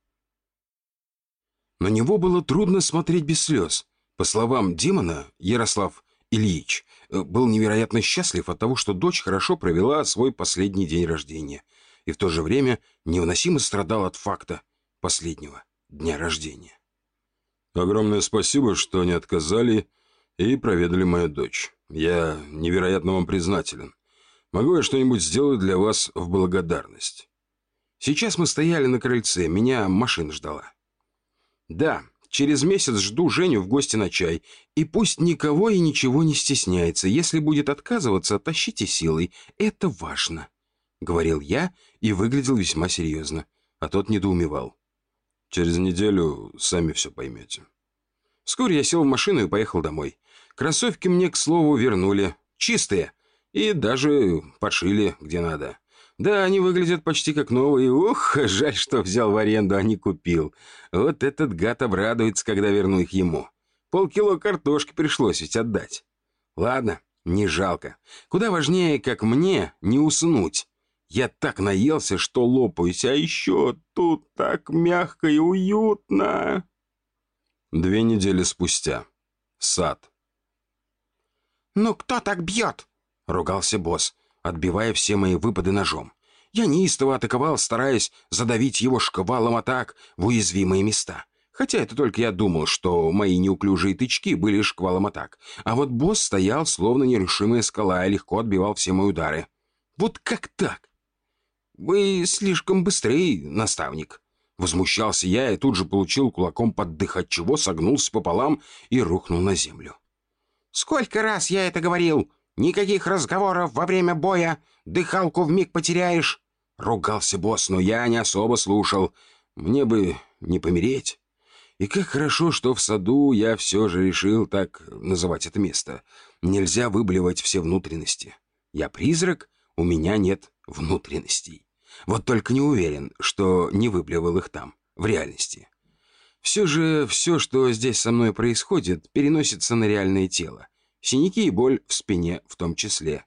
На него было трудно смотреть без слез. По словам Димона, Ярослав Ильич был невероятно счастлив от того, что дочь хорошо провела свой последний день рождения, и в то же время невыносимо страдал от факта последнего дня рождения. «Огромное спасибо, что не отказали и проведали мою дочь. Я невероятно вам признателен. Могу я что-нибудь сделать для вас в благодарность?» Сейчас мы стояли на крыльце, меня машина ждала. «Да, через месяц жду Женю в гости на чай, и пусть никого и ничего не стесняется. Если будет отказываться, тащите силой, это важно», — говорил я и выглядел весьма серьезно, а тот недоумевал. «Через неделю сами все поймете». Вскоре я сел в машину и поехал домой. Кроссовки мне, к слову, вернули. Чистые. И даже подшили, где надо. Да, они выглядят почти как новые. Ух, жаль, что взял в аренду, а не купил. Вот этот гад обрадуется, когда верну их ему. Полкило картошки пришлось ведь отдать. Ладно, не жалко. Куда важнее, как мне, не уснуть. Я так наелся, что лопаюсь, а еще тут так мягко и уютно. Две недели спустя. Сад. «Ну кто так бьет?» — ругался босс, отбивая все мои выпады ножом. Я неистово атаковал, стараясь задавить его шквалом атак в уязвимые места. Хотя это только я думал, что мои неуклюжие тычки были шквалом атак. А вот босс стоял, словно нерушимая скала, и легко отбивал все мои удары. Вот как так? «Вы слишком быстрый, наставник». Возмущался я и тут же получил кулаком под дых, отчего согнулся пополам и рухнул на землю. «Сколько раз я это говорил? Никаких разговоров во время боя! Дыхалку вмиг потеряешь!» Ругался босс, но я не особо слушал. Мне бы не помереть. И как хорошо, что в саду я все же решил так называть это место. Нельзя выблевать все внутренности. Я призрак, у меня нет внутренностей. Вот только не уверен, что не выблевал их там, в реальности. Все же все, что здесь со мной происходит, переносится на реальное тело. Синяки и боль в спине в том числе.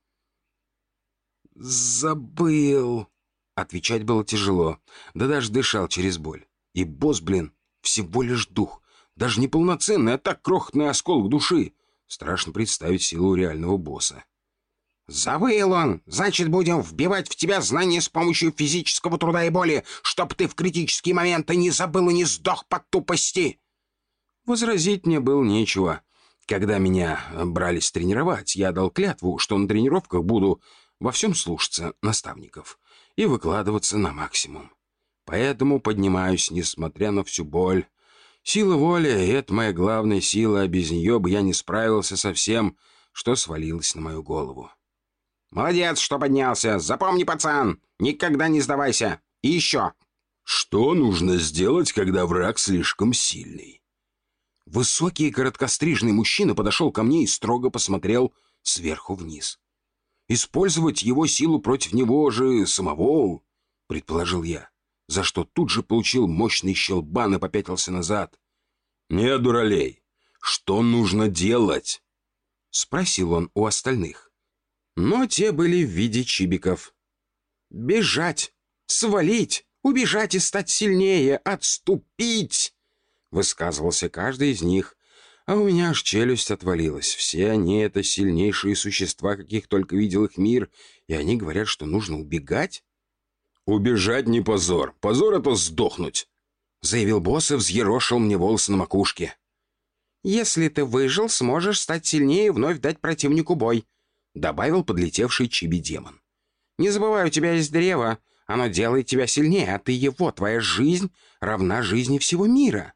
«Забыл». Отвечать было тяжело, да даже дышал через боль. И босс, блин, всего лишь дух. Даже не полноценный, а так крохотный осколок души. Страшно представить силу реального босса. «Забыл он! Значит, будем вбивать в тебя знания с помощью физического труда и боли, чтоб ты в критические моменты не забыл и не сдох под тупости!» Возразить мне было нечего. Когда меня брались тренировать, я дал клятву, что на тренировках буду во всем слушаться наставников и выкладываться на максимум. Поэтому поднимаюсь, несмотря на всю боль. Сила воли — это моя главная сила, а без нее бы я не справился со всем, что свалилось на мою голову. «Молодец, что поднялся! Запомни, пацан! Никогда не сдавайся! И еще!» Что нужно сделать, когда враг слишком сильный? Высокий и короткострижный мужчина подошел ко мне и строго посмотрел сверху вниз. «Использовать его силу против него же самого?» — предположил я, за что тут же получил мощный щелбан и попятился назад. «Не, дуралей, что нужно делать?» — спросил он у остальных. Но те были в виде чибиков. «Бежать! Свалить! Убежать и стать сильнее! Отступить!» — высказывался каждый из них. А у меня аж челюсть отвалилась. Все они — это сильнейшие существа, каких только видел их мир, и они говорят, что нужно убегать? «Убежать не позор. Позор — это сдохнуть», — заявил босс и взъерошил мне волосы на макушке. «Если ты выжил, сможешь стать сильнее и вновь дать противнику бой», — добавил подлетевший чиби-демон. «Не забывай, у тебя есть древо. Оно делает тебя сильнее, а ты его. Твоя жизнь равна жизни всего мира.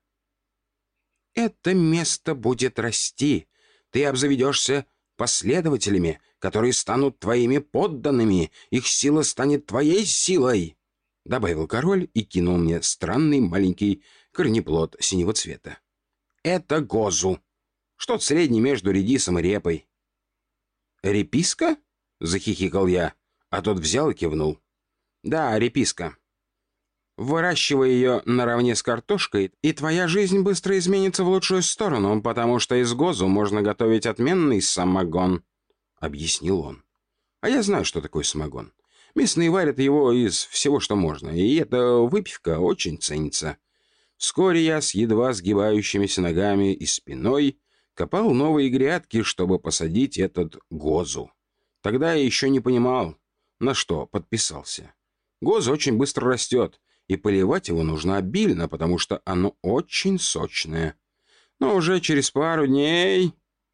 Это место будет расти. Ты обзаведешься последователями, которые станут твоими подданными. Их сила станет твоей силой», — добавил король и кинул мне странный маленький корнеплод синего цвета. «Это гозу. Что-то среднее между редисом и репой». «Реписка?» — захихикал я, а тот взял и кивнул. «Да, реписка. Выращивай ее наравне с картошкой, и твоя жизнь быстро изменится в лучшую сторону, потому что из гозу можно готовить отменный самогон», — объяснил он. «А я знаю, что такое самогон. Местные варят его из всего, что можно, и эта выпивка очень ценится». Вскоре я с едва сгибающимися ногами и спиной копал новые грядки, чтобы посадить этот гозу. Тогда я еще не понимал, на что подписался. Гоза очень быстро растет, и поливать его нужно обильно, потому что оно очень сочное. Но уже через пару дней...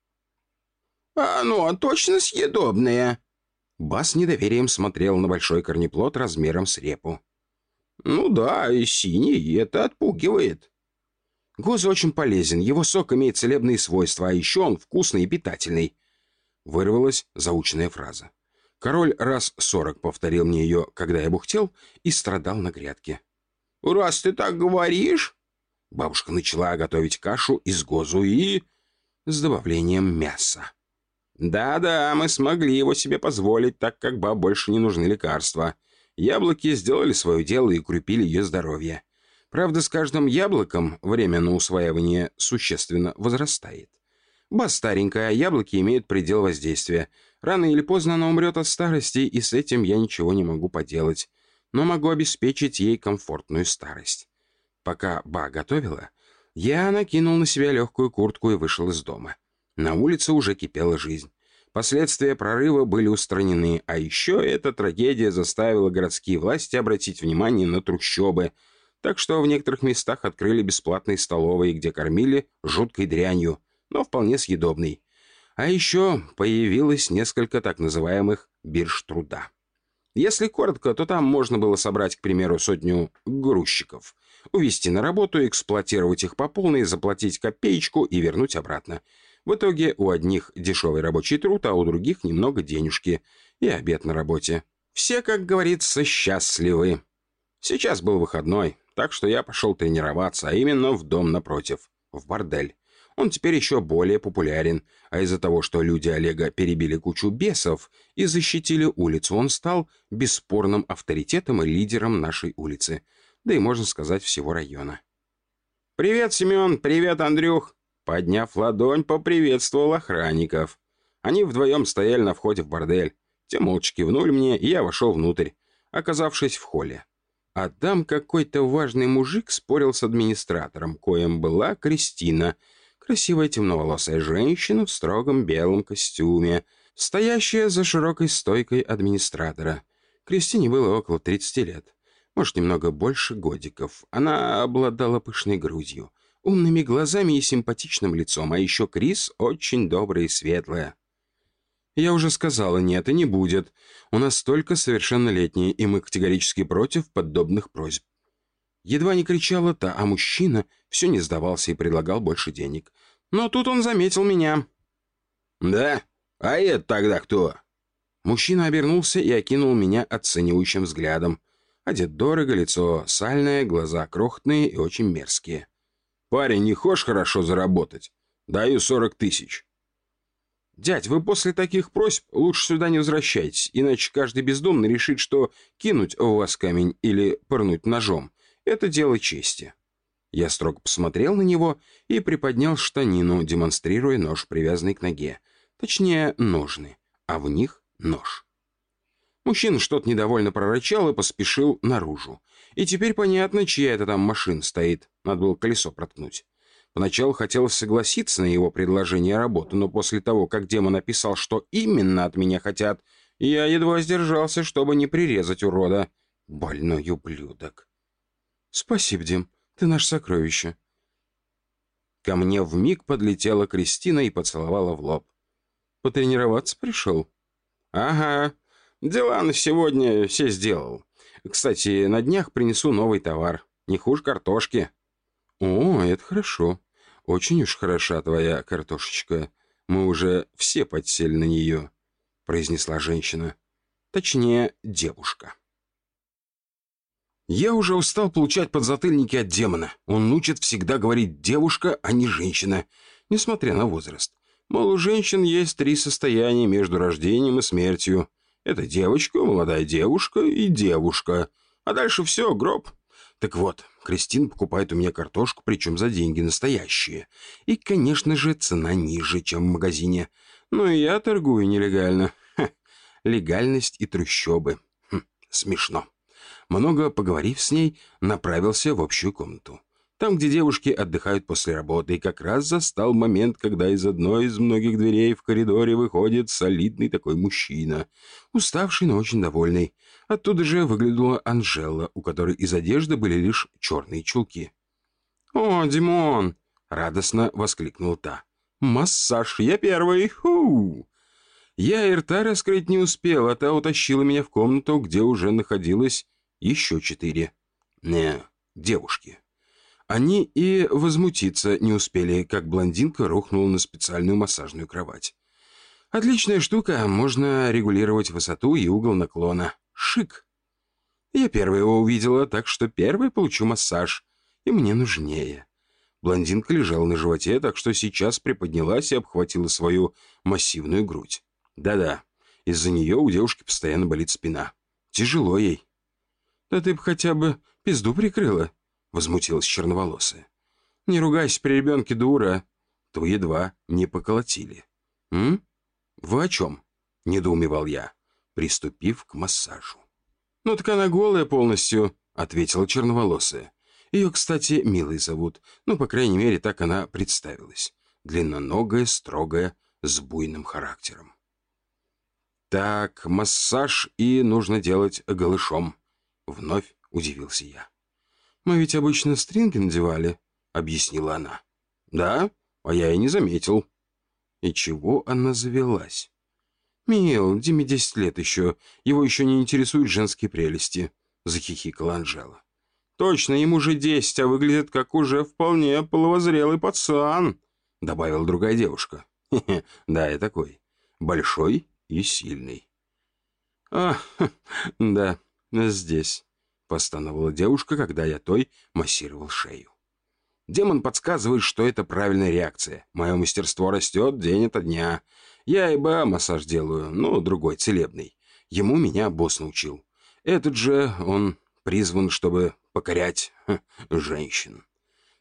«Оно точно съедобное?» Бас с недоверием смотрел на большой корнеплод размером с репу. «Ну да, и синий, это отпугивает». «Гоза очень полезен, его сок имеет целебные свойства, а еще он вкусный и питательный», — вырвалась заученная фраза. Король раз сорок повторил мне ее, когда я бухтел и страдал на грядке. «Раз ты так говоришь...» Бабушка начала готовить кашу из гозу и... с добавлением мяса. Да-да, мы смогли его себе позволить, так как баб больше не нужны лекарства. Яблоки сделали свое дело и укрепили ее здоровье. Правда, с каждым яблоком время на усваивание существенно возрастает. Ба старенькая, а яблоки имеют предел воздействия. Рано или поздно она умрет от старости, и с этим я ничего не могу поделать. Но могу обеспечить ей комфортную старость. Пока Ба готовила, я накинул на себя легкую куртку и вышел из дома. На улице уже кипела жизнь. Последствия прорыва были устранены, а еще эта трагедия заставила городские власти обратить внимание на трущобы, так что в некоторых местах открыли бесплатные столовые, где кормили жуткой дрянью, но вполне съедобной. А еще появилось несколько так называемых бирж труда. Если коротко, то там можно было собрать, к примеру, сотню грузчиков, увезти на работу, эксплуатировать их по полной, заплатить копеечку и вернуть обратно. В итоге у одних дешевый рабочий труд, а у других немного денежки и обед на работе. Все, как говорится, счастливы. Сейчас был выходной, так что я пошел тренироваться, а именно в дом напротив, в бордель. Он теперь еще более популярен, а из-за того, что люди Олега перебили кучу бесов и защитили улицу, он стал бесспорным авторитетом и лидером нашей улицы, да и, можно сказать, всего района. «Привет, Семен! Привет, Андрюх!» Подняв ладонь, поприветствовал охранников. Они вдвоем стояли на входе в бордель. Те молча кивнули мне, и я вошел внутрь, оказавшись в холле. А там какой-то важный мужик спорил с администратором, коим была Кристина, красивая темноволосая женщина в строгом белом костюме, стоящая за широкой стойкой администратора. Кристине было около тридцати лет, может, немного больше годиков. Она обладала пышной грудью, умными глазами и симпатичным лицом, а еще Крис очень добрая и светлая. «Я уже сказала, нет и не будет. У нас только совершеннолетние, и мы категорически против подобных просьб». Едва не кричала та, а мужчина все не сдавался и предлагал больше денег. Но тут он заметил меня. «Да? А это тогда кто?» Мужчина обернулся и окинул меня оценивающим взглядом. Одет дорого, лицо сальное, глаза крохотные и очень мерзкие. «Парень, не хочешь хорошо заработать? Даю сорок тысяч». «Дядь, вы после таких просьб лучше сюда не возвращайтесь, иначе каждый бездомный решит, что кинуть в вас камень или пырнуть ножом — это дело чести». Я строго посмотрел на него и приподнял штанину, демонстрируя нож, привязанный к ноге. Точнее, ножны, а в них нож. Мужчина что-то недовольно прорычал и поспешил наружу. И теперь понятно, чья это там машина стоит. Надо было колесо проткнуть. Поначалу хотелось согласиться на его предложение работы, но после того, как демон написал, что именно от меня хотят, я едва сдержался, чтобы не прирезать урода. Больной ублюдок. «Спасибо, Дим, ты наше сокровище». Ко мне вмиг подлетела Кристина и поцеловала в лоб. «Потренироваться пришел?» «Ага, дела на сегодня все сделал. Кстати, на днях принесу новый товар, не хуже картошки». «О, это хорошо. Очень уж хороша твоя картошечка. Мы уже все подсели на нее», — произнесла женщина. Точнее, девушка. Я уже устал получать подзатыльники от демона. Он учит всегда говорить «девушка», а не «женщина», несмотря на возраст. Мол, у женщин есть три состояния между рождением и смертью. Это девочка, молодая девушка и девушка. А дальше все, гроб. Так вот, Кристина покупает у меня картошку, причем за деньги настоящие. И, конечно же, цена ниже, чем в магазине. Ну и я торгую нелегально. Ха, легальность и трущобы. Хм, смешно. Много поговорив с ней, направился в общую комнату. Там, где девушки отдыхают после работы, и как раз застал момент, когда из одной из многих дверей в коридоре выходит солидный такой мужчина, уставший, но очень довольный. Оттуда же выглянула Анжела, у которой из одежды были лишь черные чулки. «О, Димон!» — радостно воскликнул та. «Массаж! Я первый! Ху!» Я и рта раскрыть не успел, а та утащила меня в комнату, где уже находилось еще четыре. Не, девушки. Они и возмутиться не успели, как блондинка рухнула на специальную массажную кровать. Отличная штука, можно регулировать высоту и угол наклона. Шик. Я первая его увидела, так что первой получу массаж, и мне нужнее. Блондинка лежала на животе, так что сейчас приподнялась и обхватила свою массивную грудь. Да-да, из-за нее у девушки постоянно болит спина. Тяжело ей. «Да ты бы хотя бы пизду прикрыла», — возмутилась черноволосая. «Не ругайся при ребенке, дура». То едва не поколотили. «М? Вы о чем?» — недоумевал я, приступив к массажу. «Ну так она голая полностью», — ответила черноволосая. Ее, кстати, Милой зовут. Ну, по крайней мере, так она представилась. Длинноногая, строгая, с буйным характером. «Так, массаж и нужно делать голышом», — вновь удивился я. «Мы ведь обычно стринги надевали», — объяснила она. «Да? А я и не заметил». И чего она завелась? «Мил, Диме десять лет еще, его еще не интересуют женские прелести», — захихикала Анжела. «Точно, ему же десять, а выглядит как уже вполне половозрелый пацан», — добавила другая девушка. «Хе-хе, да, я такой. Большой и сильный». «А, да, здесь», — постановила девушка, когда я той массировал шею. Демон подсказывает, что это правильная реакция. Мое мастерство растет день ото дня. Я и БА массаж делаю, но другой, целебный. Ему меня босс научил. Этот же, он призван, чтобы покорять ха, женщин.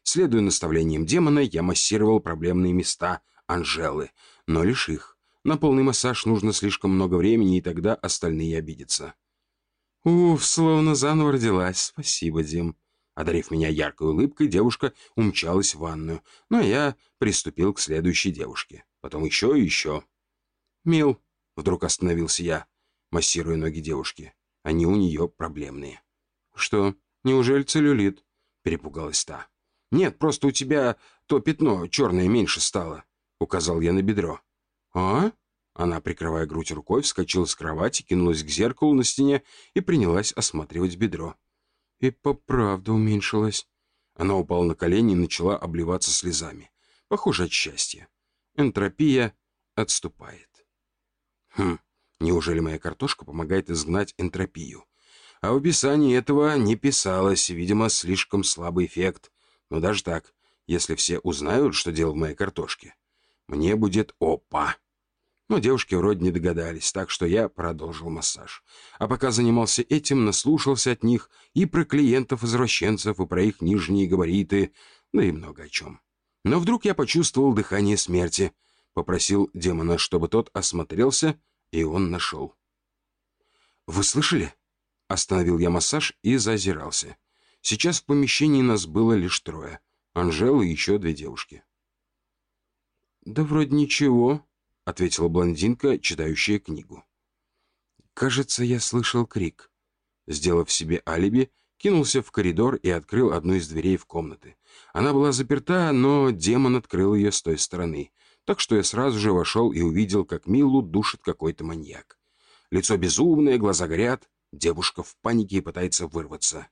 Следуя наставлениям демона, я массировал проблемные места Анжелы, но лишь их. На полный массаж нужно слишком много времени, и тогда остальные обидятся. «Уф, словно заново родилась. Спасибо, Дим». Одарив меня яркой улыбкой, девушка умчалась в ванную, но я приступил к следующей девушке. Потом еще и еще. «Мил», — вдруг остановился я, массируя ноги девушки. Они у нее проблемные. «Что, неужели целлюлит?» — перепугалась та. «Нет, просто у тебя то пятно черное меньше стало», — указал я на бедро. «А?» Она, прикрывая грудь рукой, вскочила с кровати, кинулась к зеркалу на стене и принялась осматривать бедро. «И поправду уменьшилась». Она упала на колени и начала обливаться слезами. Похоже, от счастья. Энтропия отступает. Хм, неужели моя картошка помогает изгнать энтропию? А в описании этого не писалось, видимо, слишком слабый эффект. Но даже так, если все узнают, что дело в моей картошке, мне будет опа. Но девушки вроде не догадались, так что я продолжил массаж. А пока занимался этим, наслушался от них и про клиентов-извращенцев, и про их нижние габариты, да и много о чем. Но вдруг я почувствовал дыхание смерти. Попросил демона, чтобы тот осмотрелся, и он нашел. «Вы слышали?» Остановил я массаж и зазирался. Сейчас в помещении нас было лишь трое. Анжела и еще две девушки. «Да вроде ничего», — ответила блондинка, читающая книгу. «Кажется, я слышал крик». Сделав себе алиби, кинулся в коридор и открыл одну из дверей в комнаты. Она была заперта, но демон открыл ее с той стороны, так что я сразу же вошел и увидел, как Милу душит какой-то маньяк. Лицо безумное, глаза горят, девушка в панике и пытается вырваться.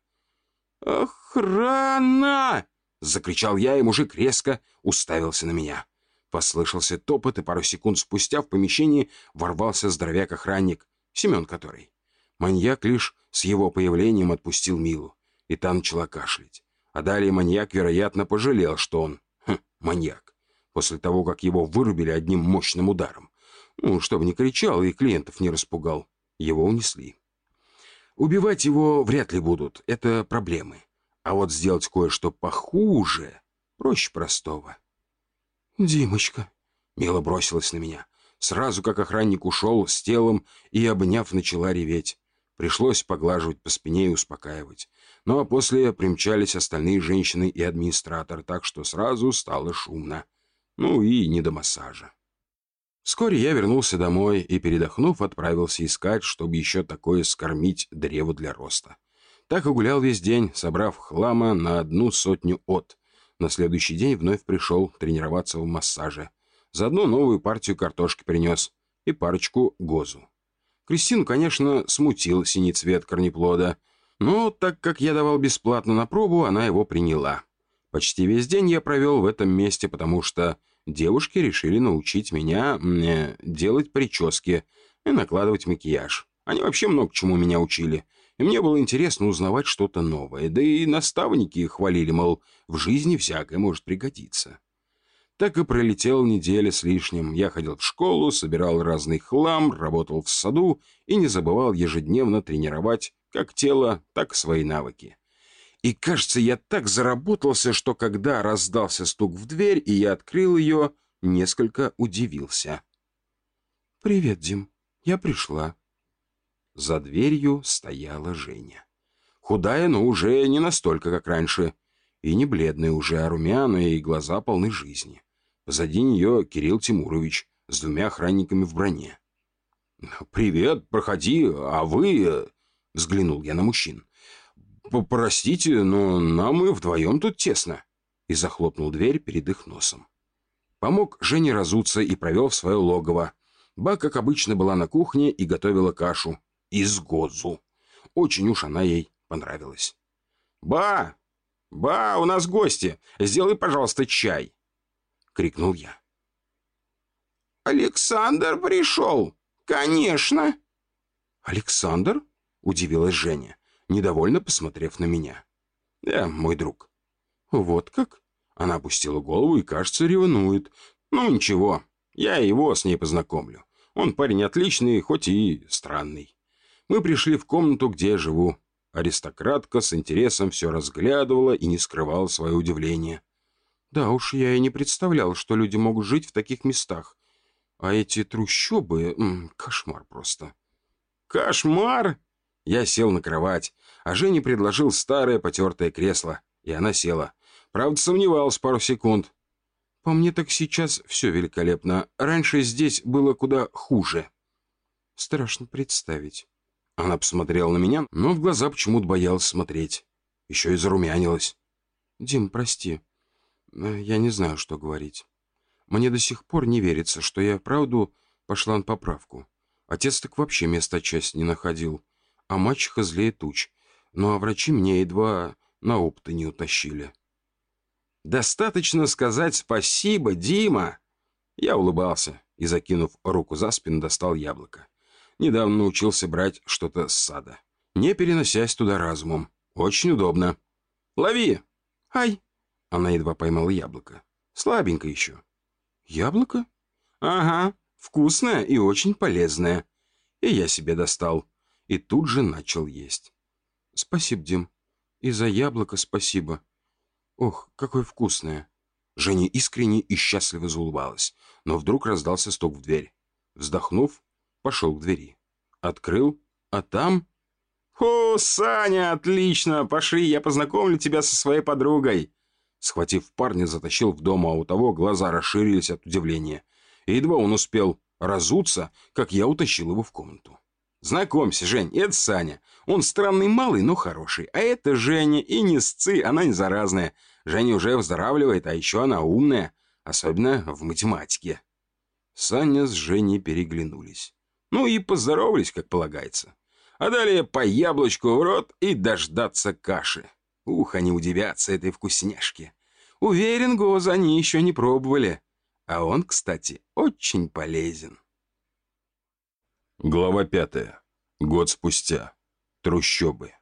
«Охрана!» — закричал я, и мужик резко уставился на меня. Послышался топот, и пару секунд спустя в помещении ворвался здоровяк-охранник, Семен который. Маньяк лишь с его появлением отпустил Милу, и та начала кашлять. А далее маньяк, вероятно, пожалел, что он, хм, маньяк, после того, как его вырубили одним мощным ударом. Ну, чтобы не кричал и клиентов не распугал. Его унесли. Убивать его вряд ли будут, это проблемы. А вот сделать кое-что похуже проще простого. «Димочка!» — Мила бросилась на меня. Сразу как охранник ушел с телом и, обняв, начала реветь. Пришлось поглаживать по спине и успокаивать. Ну а после примчались остальные женщины и администратор, так что сразу стало шумно. Ну и не до массажа. Вскоре я вернулся домой и, передохнув, отправился искать, чтобы еще такое скормить древу для роста. Так и гулял весь день, собрав хлама на одну сотню от. На следующий день вновь пришел тренироваться в массаже. Заодно новую партию картошки принес и парочку гозу. Кристину, конечно, смутил синий цвет корнеплода, но так как я давал бесплатно на пробу, она его приняла. Почти весь день я провел в этом месте, потому что девушки решили научить меня э, делать прически и накладывать макияж. Они вообще много чему меня учили. И мне было интересно узнавать что-то новое. Да и наставники хвалили, мол, в жизни всякое может пригодиться. Так и пролетела неделя с лишним. Я ходил в школу, собирал разный хлам, работал в саду и не забывал ежедневно тренировать как тело, так и свои навыки. И, кажется, я так заработался, что когда раздался стук в дверь, и я открыл ее, несколько удивился. «Привет, Дим. Я пришла». За дверью стояла Женя. Худая, но уже не настолько, как раньше. И не бледная уже, а румяная, и глаза полны жизни. Позади нее Кирилл Тимурович с двумя охранниками в броне. «Привет, проходи, а вы...» — взглянул я на мужчин. «Простите, но нам и вдвоем тут тесно». И захлопнул дверь перед их носом. Помог Жене разуться и провел в свое логово. Ба, как обычно, была на кухне и готовила кашу. Из гозу. Очень уж она ей понравилась. «Ба! Ба, у нас гости! Сделай, пожалуйста, чай!» — крикнул я. «Александр пришел! Конечно!» «Александр?» — удивилась Женя, недовольно посмотрев на меня. «Да, мой друг». «Вот как?» Она опустила голову и, кажется, ревнует. «Ну, ничего, я его с ней познакомлю. Он парень отличный, хоть и странный. Мы пришли в комнату, где я живу. Аристократка с интересом все разглядывала и не скрывала свое удивление. Да уж, я и не представлял, что люди могут жить в таких местах. А эти трущобы... М, кошмар просто. Кошмар! Я сел на кровать, а Женя предложил старое потертое кресло, и она села. Правда, сомневалась пару секунд. По мне так сейчас все великолепно. Раньше здесь было куда хуже. Страшно представить. Она посмотрела на меня, но в глаза почему-то боялась смотреть. Еще и зарумянилась. Дим, прости. Я не знаю, что говорить. Мне до сих пор не верится, что я правду пошла на поправку. Отец так вообще места отчасти не находил, а мачеха злее туч. Ну а врачи меня едва на опыты не утащили. «Достаточно сказать спасибо, Дима!» Я улыбался и, закинув руку за спину, достал яблоко. Недавно научился брать что-то с сада, не переносясь туда разумом. Очень удобно. «Лови!» «Ай!» Она едва поймала яблоко. Слабенько еще. «Яблоко?» «Ага, вкусное и очень полезное». И я себе достал. И тут же начал есть. «Спасибо, Дим. И за яблоко спасибо. Ох, какое вкусное!» Женя искренне и счастливо заулыбалась, но вдруг раздался стук в дверь. Вздохнув, пошел к двери. Открыл, а там... «О, Саня, отлично! Пошли, я познакомлю тебя со своей подругой!» Схватив парня, затащил в дом, а у того глаза расширились от удивления. И едва он успел разуться, как я утащил его в комнату. «Знакомься, Жень, это Саня. Он странный малый, но хороший. А это Женя, и не сцы, она не заразная. Женя уже выздоравливает, а еще она умная, особенно в математике». Саня с Женей переглянулись. Ну и поздоровались, как полагается. А далее по яблочку в рот и дождаться каши. Ух, они удивятся этой вкусняшке. Уверен, Гоз, они еще не пробовали. А он, кстати, очень полезен. Глава пятая. Год спустя. Трущобы.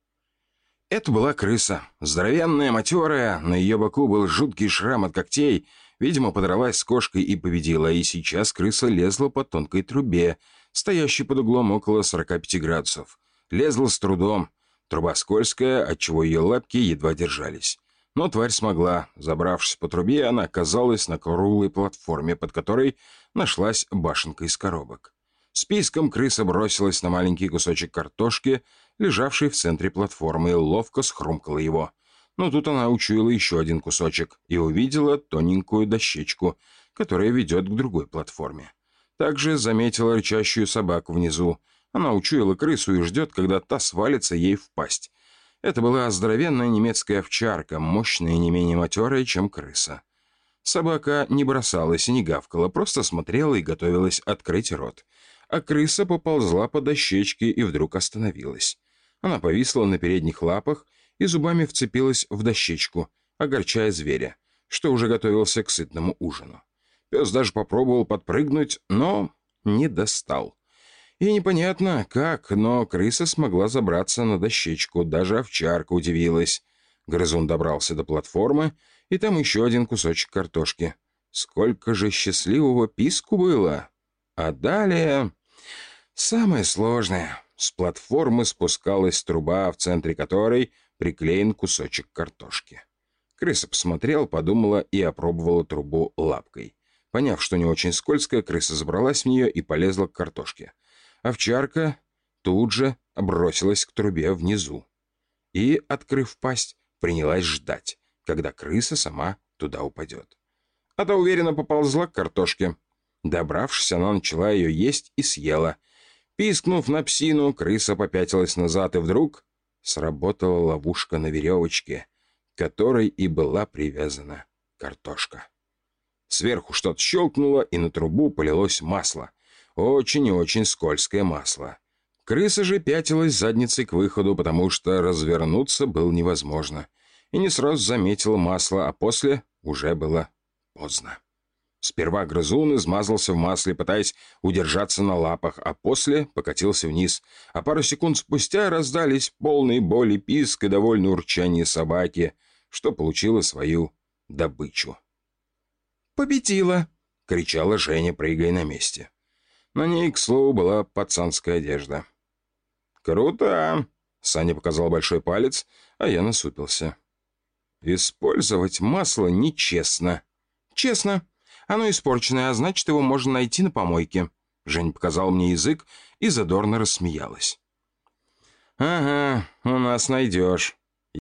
Это была крыса. Здоровенная, матерая. На ее боку был жуткий шрам от когтей. Видимо, подралась с кошкой и победила. И сейчас крыса лезла по тонкой трубе, стоящей под углом около сорока пяти градусов. Лезла с трудом. Труба скользкая, отчего ее лапки едва держались. Но тварь смогла. Забравшись по трубе, она оказалась на круглой платформе, под которой нашлась башенка из коробок. С писком крыса бросилась на маленький кусочек картошки, лежавший в центре платформы, и ловко схрумкала его. Но тут она учуяла еще один кусочек и увидела тоненькую дощечку, которая ведет к другой платформе. Также заметила рычащую собаку внизу. Она учуяла крысу и ждет, когда та свалится ей в пасть. Это была здоровенная немецкая овчарка, мощная и не менее матерая, чем крыса. Собака не бросалась и не гавкала, просто смотрела и готовилась открыть рот. А крыса поползла по дощечке и вдруг остановилась. Она повисла на передних лапах и зубами вцепилась в дощечку, огорчая зверя, что уже готовился к сытному ужину. Пес даже попробовал подпрыгнуть, но не достал. И непонятно как, но крыса смогла забраться на дощечку, даже овчарка удивилась. Грызун добрался до платформы, и там еще один кусочек картошки. Сколько же счастливого писку было! А далее... Самое сложное. С платформы спускалась труба, в центре которой приклеен кусочек картошки. Крыса посмотрела, подумала и опробовала трубу лапкой. Поняв, что не очень скользкая, крыса забралась в нее и полезла к картошке. Овчарка тут же бросилась к трубе внизу и, открыв пасть, принялась ждать, когда крыса сама туда упадет. А та уверенно поползла к картошке. Добравшись, она начала ее есть и съела. Пискнув на псину, крыса попятилась назад, и вдруг сработала ловушка на веревочке, к которой и была привязана картошка. Сверху что-то щелкнуло, и на трубу полилось масло. Очень и очень скользкое масло. Крыса же пятилась задницей к выходу, потому что развернуться было невозможно. И не сразу заметила масло, а после уже было поздно. Сперва грызун измазался в масле, пытаясь удержаться на лапах, а после покатился вниз. А пару секунд спустя раздались полные боли писк и довольно урчание собаки, что получила свою добычу. «Победила!» — кричала Женя, прыгая на месте. На ней, к слову, была пацанская одежда. «Круто!» Саня показал большой палец, а я насупился. «Использовать масло нечестно». «Честно. Оно испорченное, а значит, его можно найти на помойке». Женя показал мне язык и задорно рассмеялась. «Ага, у нас найдешь.